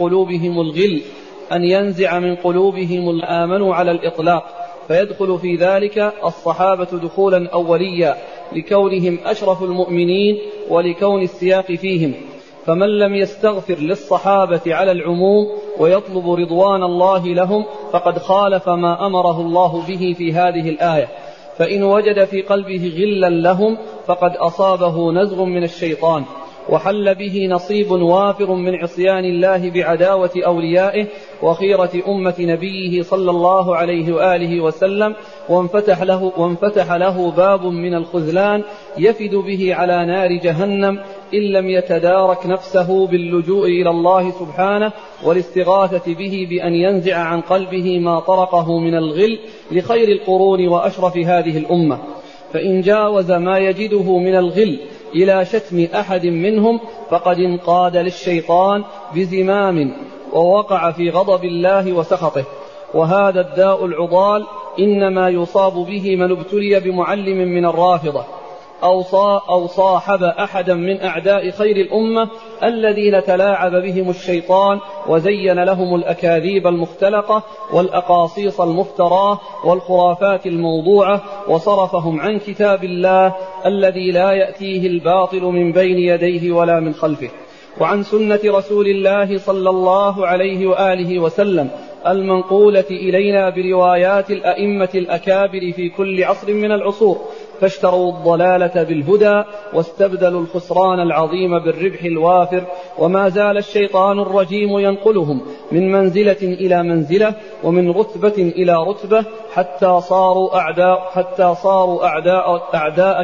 قلوبهم الآمنوا على الإطلاق، فيدخل في ذلك الصحابة دخولا أوليا لكونهم أشرف المؤمنين ولكون السياق فيهم. فمن لم يستغفر للصحابة على العموم ويطلب رضوان الله لهم فقد خالف ما أمره الله به في هذه الآية. فإن وجد في قلبه غلا لهم فقد أصابه نزغ من الشيطان وحل به نصيب وافر من عصيان الله بعداوة أوليائه وخيرة أمة نبيه صلى الله عليه وآله وسلم، وانفتح له باب من الخذلان يفد به على نار جهنم إن لم يتدارك نفسه باللجوء إلى الله سبحانه والاستغاثة به بأن ينزع عن قلبه ما طرقه من الغل لخير القرون وأشرف هذه الأمة. فإن جاوز ما يجده من الغل إلى شتم أحد منهم فقد انقاد للشيطان بزمام ووقع في غضب الله وسخطه. وهذا الداء العضال إنما يصاب به من ابتلي بمعلم من الرافضة، أو صاحب أحدا من أعداء خير الأمة الذين تلاعب بهم الشيطان وزين لهم الأكاذيب المختلقة والأقاصيص المفتراه والخرافات الموضوعة وصرفهم عن كتاب الله الذي لا يأتيه الباطل من بين يديه ولا من خلفه، وعن سنة رسول الله صلى الله عليه وآله وسلم المنقولة إلينا بروايات الأئمة الأكابر في كل عصر من العصور، فاشتروا الضلالة بالهدى واستبدلوا الخسران العظيم بالربح الوافر، وما زال الشيطان الرجيم ينقلهم من منزلة إلى منزلة ومن رتبة إلى رتبة حتى صاروا أعداء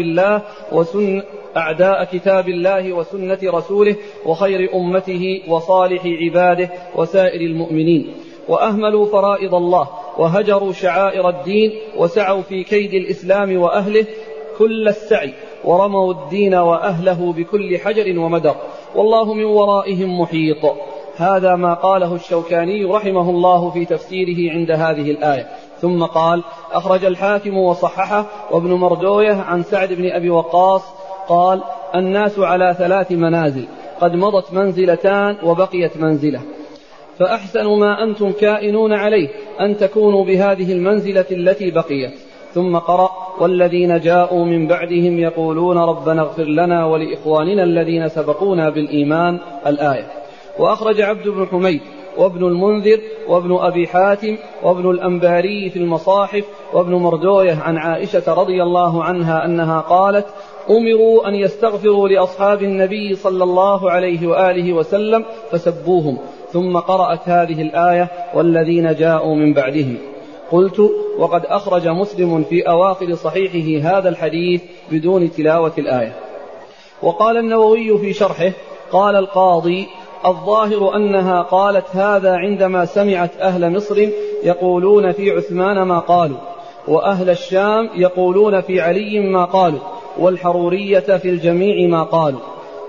كتاب الله وسنة رسوله وخير أمته وصالح عباده وسائر المؤمنين، وأهملوا فرائض الله وهجروا شعائر الدين وسعوا في كيد الإسلام وأهله كل السعي ورموا الدين وأهله بكل حجر ومدر، والله من ورائهم محيط. هذا ما قاله الشوكاني رحمه الله في تفسيره عند هذه الآية. ثم قال: أخرج الحاكم وصححه وابن مردويه عن سعد بن أبي وقاص قال: الناس على 3 منازل، قد مضت منزلتان وبقيت منزلة، فأحسن ما أنتم كائنون عليه أن تكونوا بهذه المنزلة التي بقيت. ثم قرأ: والذين جاءوا من بعدهم يقولون ربنا اغفر لنا ولإخواننا الذين سبقونا بالإيمان، الآية. وأخرج عبد بن حميد وابن المنذر وابن أبي حاتم وابن الأنباري في المصاحف وابن مردويه عن عائشة رضي الله عنها أنها قالت: أمروا أن يستغفروا لأصحاب النبي صلى الله عليه وآله وسلم فسبوهم، ثم قرأت هذه الآية: والذين جاءوا من بعدهم. قلت: وقد أخرج مسلم في أواخر صحيحه هذا الحديث بدون تلاوة الآية. وقال النووي في شرحه: قال القاضي: الظاهر أنها قالت هذا عندما سمعت أهل مصر يقولون في عثمان ما قالوا، وأهل الشام يقولون في علي ما قالوا، والحرورية في الجميع ما قالوا.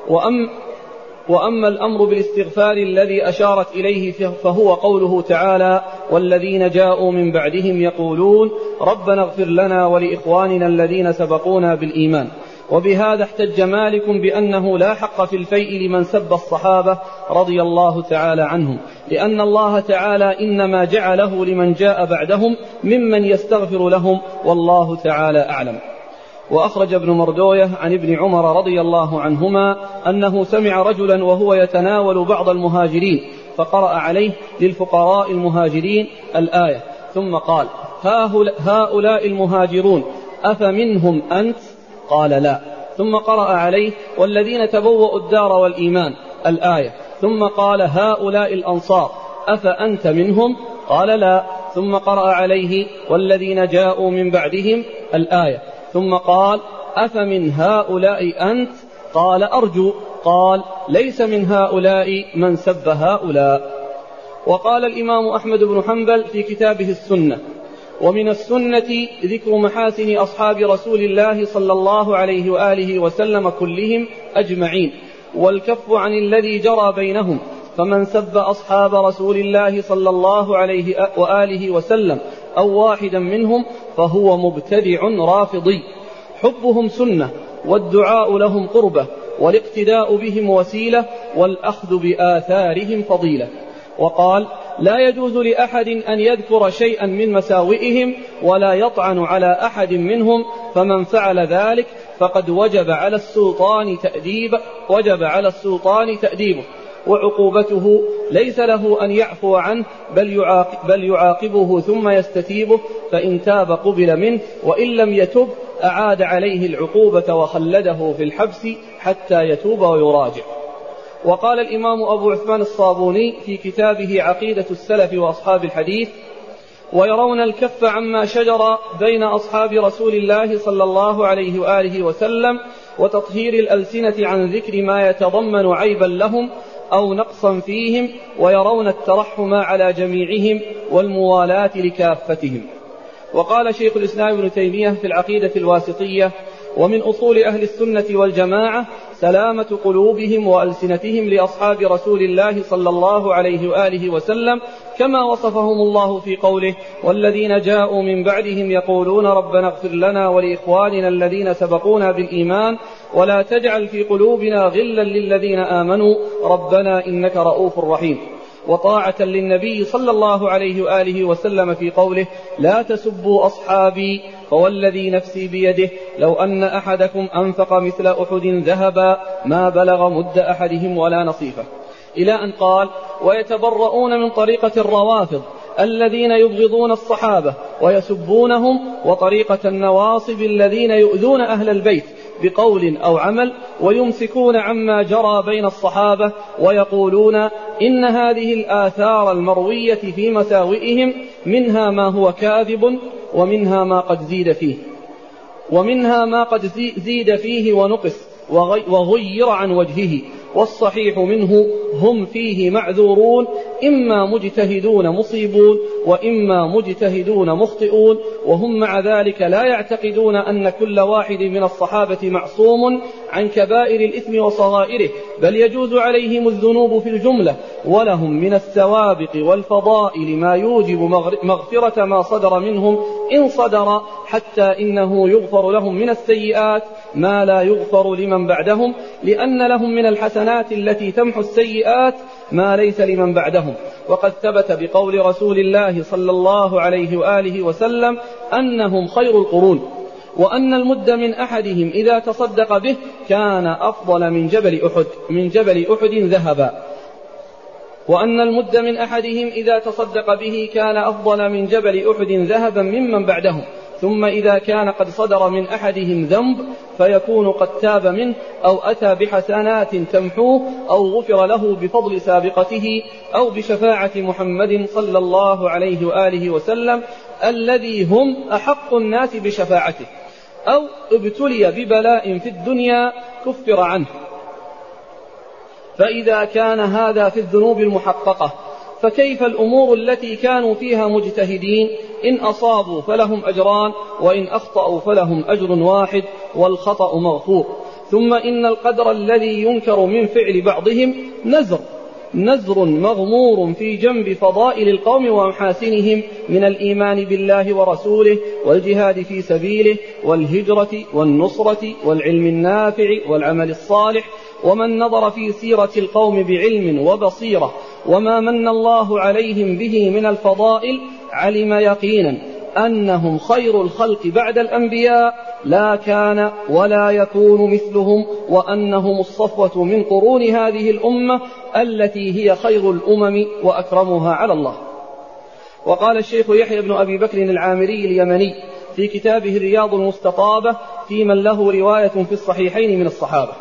وأما الأمر بالاستغفار الذي أشارت إليه فهو قوله تعالى: والذين جاءوا من بعدهم يقولون ربنا اغفر لنا ولإخواننا الذين سبقونا بالإيمان. وبهذا احتج مالك بأنه لا حق في الفيء لمن سب الصحابة رضي الله تعالى عنهم، لأن الله تعالى إنما جعله لمن جاء بعدهم ممن يستغفر لهم، والله تعالى أعلم. وأخرج ابن مردويه عن ابن عمر رضي الله عنهما أنه سمع رجلا وهو يتناول بعض المهاجرين فقرأ عليه: للفقراء المهاجرين، الآية، ثم قال: هؤلاء المهاجرون أفمنهم أنت؟ قال: لا. ثم قرأ عليه: والذين تبوأوا الدار والإيمان، الآية، ثم قال: هؤلاء الأنصار أفأنت منهم؟ قال: لا. ثم قرأ عليه: والذين جاءوا من بعدهم، الآية، ثم قال: أفمن هؤلاء أنت؟ قال: أرجو. قال: ليس من هؤلاء من سب هؤلاء. وقال الإمام أحمد بن حنبل في كتابه السنة: ومن السنة ذكر محاسن أصحاب رسول الله صلى الله عليه وآله وسلم كلهم أجمعين، والكف عن الذي جرى بينهم، فمن سب أصحاب رسول الله صلى الله عليه وآله وسلم أو واحدا منهم فهو مبتدع رافضي. حبهم سنة، والدعاء لهم قربة، والاقتداء بهم وسيلة، والأخذ بآثارهم فضيلة. وقال: لا يجوز لأحد أن يذكر شيئا من مساوئهم ولا يطعن على أحد منهم، فمن فعل ذلك فقد وجب على السلطان تأديبه، وعقوبته ليس له أن يعفو عنه بل يعاقبه ثم يستتيبه، فإن تاب قبل منه، وإن لم يتب أعاد عليه العقوبة وخلده في الحبس حتى يتوب ويراجع. وقال الإمام أبو عثمان الصابوني في كتابه عقيدة السلف وأصحاب الحديث: ويرون الكف عما شجر بين أصحاب رسول الله صلى الله عليه وآله وسلم، وتطهير الألسنة عن ذكر ما يتضمن عيبا لهم أو نقصا فيهم، ويرون الترحم على جميعهم والموالاة لكافتهم. وقال شيخ الإسلام ابن تيمية في العقيدة الواسطية: ومن أصول أهل السنة والجماعة سلامة قلوبهم وألسنتهم لأصحاب رسول الله صلى الله عليه وآله وسلم، كما وصفهم الله في قوله: والذين جاءوا من بعدهم يقولون ربنا اغفر لنا ولإخواننا الذين سبقونا بالإيمان ولا تجعل في قلوبنا غلا للذين آمنوا ربنا إنك رؤوف رحيم. وطاعة للنبي صلى الله عليه وآله وسلم في قوله: لا تسبوا أصحابي فوالذي نفسي بيده لو أن أحدكم أنفق مثل أحد ذهبا ما بلغ مد أحدهم ولا نصيفه، إلى أن قال: ويتبرؤون من طريقة الروافض الذين يبغضون الصحابة ويسبونهم، وطريقة النواصب الذين يؤذون أهل البيت بقول أو عمل ويمسكون عما جرى بين الصحابة ويقولون إن هذه الآثار المروية في مساوئهم منها ما هو كاذب ومنها ما قد زيد فيه ونقص وغير عن وجهه، والصحيح منه هم فيه معذورون، إما مجتهدون مصيبون وإما مجتهدون مخطئون، وهم مع ذلك لا يعتقدون أن كل واحد من الصحابة معصوم عن كبائر الإثم وصغائره، بل يجوز عليهم الذنوب في الجملة، ولهم من السوابق والفضائل ما يوجب مغفرة ما صدر منهم إن صدر، حتى إنه يغفر لهم من السيئات ما لا يغفر لمن بعدهم، لأن لهم من الحسنات التي تمحو السيئات ما ليس لمن بعدهم. وقد ثبت بقول رسول الله صلى الله عليه وآله وسلم أنهم خير القرون، وأن المد من أحدهم إذا تصدق به كان أفضل من جبل أحد ذهبا، وأن المد من أحدهم إذا تصدق به كان أفضل من جبل أحد ذهبا ممن بعدهم. ثم إذا كان قد صدر من أحدهم ذنب فيكون قد تاب منه أو أتى بحسنات تمحوه أو غفر له بفضل سابقته أو بشفاعة محمد صلى الله عليه وآله وسلم الذي هم أحق الناس بشفاعته، أو ابتلي ببلاء في الدنيا كفر عنه. فإذا كان هذا في الذنوب المحققة، فكيف الأمور التي كانوا فيها مجتهدين؟ إن أصابوا فلهم أجران، وإن أخطأوا فلهم أجر واحد، والخطأ مغفور. ثم إن القدر الذي ينكر من فعل بعضهم نزر مغمور في جنب فضائل القوم ومحاسنهم من الإيمان بالله ورسوله والجهاد في سبيله والهجرة والنصرة والعلم النافع والعمل الصالح. ومن نظر في سيرة القوم بعلم وبصيرة وما من الله عليهم به من الفضائل علم يقينا أنهم خير الخلق بعد الأنبياء، لا كان ولا يكون مثلهم، وأنهم الصفوة من قرون هذه الأمة التي هي خير الأمم وأكرمها على الله. وقال الشيخ يحيى بن أبي بكر العامري اليمني في كتابه الرياض المستطابة في من له رواية في الصحيحين من الصحابة: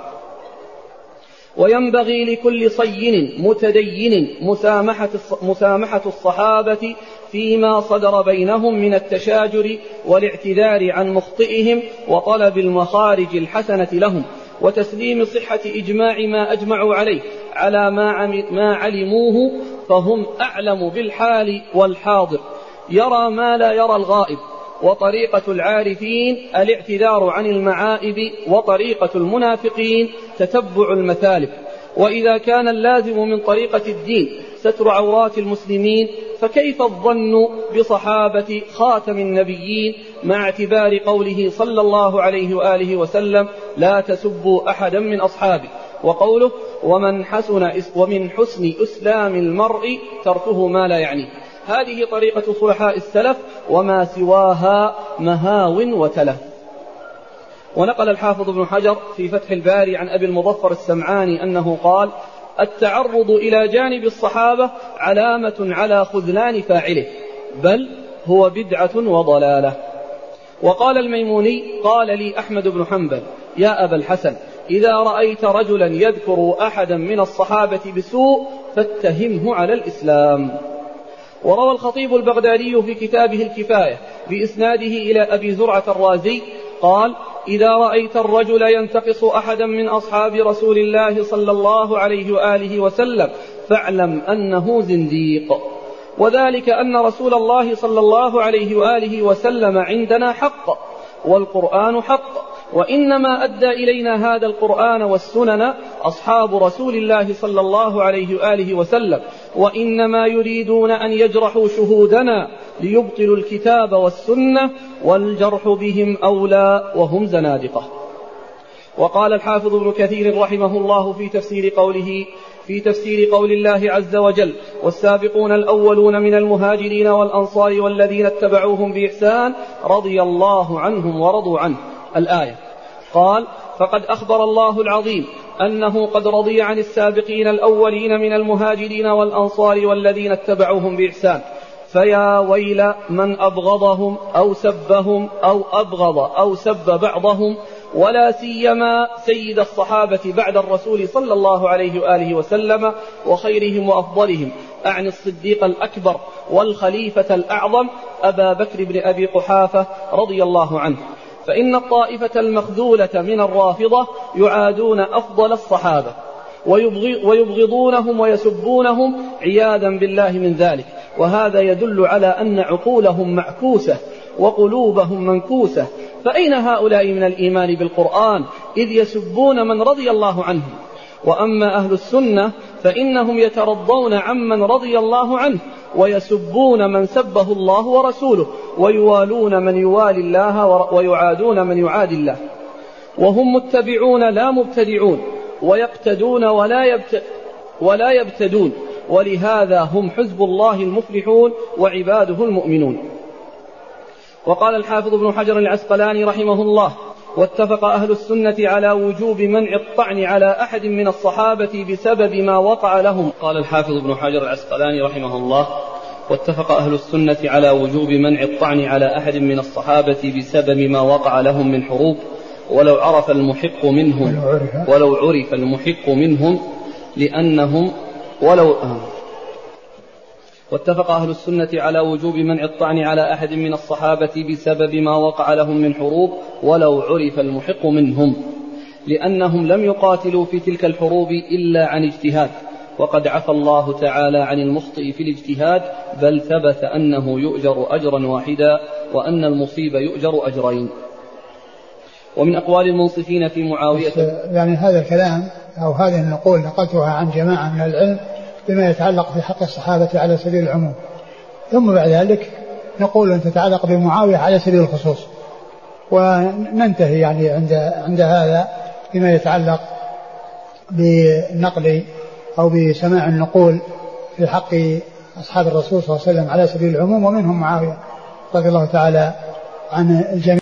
وينبغي لكل صين متدين مسامحة الصحابة فيما صدر بينهم من التشاجر والاعتذار عن مخطئهم وطلب المخارج الحسنة لهم، وتسليم صحة إجماع ما أجمعوا عليه على ما علموه، فهم أعلم بالحال والحاضر، يرى ما لا يرى الغائب. وطريقة العارفين الاعتذار عن المعائب، وطريقة المنافقين تتبع المثالب. وإذا كان اللازم من طريقة الدين ستر عورات المسلمين، فكيف الظن بصحابة خاتم النبيين مع اعتبار قوله صلى الله عليه وآله وسلم: لا تسبوا أحدا من أصحابه، وقوله: ومن حسن إسلام المرء تركه ما لا يعنيه. هذه طريقة صلحاء السلف، وما سواها مهاو وتلف. ونقل الحافظ ابن حجر في فتح الباري عن أبي المظفر السمعاني أنه قال: التعرض إلى جانب الصحابة علامة على خذلان فاعله، بل هو بدعة وضلالة. وقال الميموني: قال لي أحمد بن حنبل: يا أبا الحسن، إذا رأيت رجلا يذكر أحدا من الصحابة بسوء فاتهمه على الإسلام. وروى الخطيب البغدادي في كتابه الكفاية بإسناده إلى أبي زرعة الرازي قال: إذا رأيت الرجل ينتقص أحدا من أصحاب رسول الله صلى الله عليه وآله وسلم فاعلم أنه زنديق، وذلك أن رسول الله صلى الله عليه وآله وسلم عندنا حق، والقرآن حق، وإنما أدى إلينا هذا القرآن والسنن أصحاب رسول الله صلى الله عليه وآله وسلم، وإنما يريدون أن يجرحوا شهودنا ليبطلوا الكتاب والسنة، والجرح بهم أولى وهم زنادقة. وقال الحافظ ابن كثير رحمه الله في تفسير قول الله عز وجل: والسابقون الأولون من المهاجرين والأنصار والذين اتبعوهم بإحسان رضي الله عنهم ورضوا عنه، الآية. قال: فقد أخبر الله العظيم أنه قد رضي عن السابقين الأولين من المهاجرين والأنصار والذين اتبعوهم بإحسان، فيا ويل من أبغضهم أو سبهم أو أبغض أو سب بعضهم، ولا سيما سيد الصحابة بعد الرسول صلى الله عليه وآله وسلم وخيرهم وأفضلهم، أعني الصديق الأكبر والخليفة الأعظم أبا بكر بن أبي قحافة رضي الله عنه. فإن الطائفة المخذولة من الرافضة يعادون أفضل الصحابة ويبغضونهم ويسبونهم عياذا بالله من ذلك، وهذا يدل على أن عقولهم معكوسة وقلوبهم منكوسة. فأين هؤلاء من الإيمان بالقرآن إذ يسبون من رضي الله عنهم؟ وأما أهل السنة فإنهم يترضون عمن رضي الله عنه ويسبون من سبه الله ورسوله، ويوالون من يوالي الله ويعادون من يعادي الله، وهم متبعون لا مبتدعون، ويقتدون ولا يبتدون، ولهذا هم حزب الله المفلحون وعباده المؤمنون. وقال الحافظ ابن حجر العسقلاني رحمه الله: واتفق أهل السنة على وجوب منع الطعن على أحد من الصحابة بسبب ما وقع لهم. قال الحافظ ابن حجر العسقلاني رحمه الله: واتفق أهل السنة على وجوب منع الطعن على أحد من الصحابة بسبب ما وقع لهم من حروب، ولو عرف المحق منهم لأنهم واتفق أهل السنة على وجوب منع الطعن على أحد من الصحابة بسبب ما وقع لهم من حروب، ولو عرف المحق منهم، لأنهم لم يقاتلوا في تلك الحروب إلا عن اجتهاد، وقد عفى الله تعالى عن المخطئ في الاجتهاد، بل ثبت أنه يؤجر أجرا واحدا، وأن المصيب يؤجر أجرين. ومن أقوال المنصفين في معاوية، يعني هذا الكلام أو هذه النقول نقلتها عن جماعة من العلم بما يتعلق في حق الصحابة على سبيل العموم، ثم بعد ذلك نقول أن تتعلق بمعاوية على سبيل الخصوص، وننتهي يعني عند هذا بما يتعلق بالنقل أو بسماع النقول في حق أصحاب الرسول صلى الله عليه وسلم على سبيل العموم، ومنهم معاوية رضي الله تعالى عن الجميع.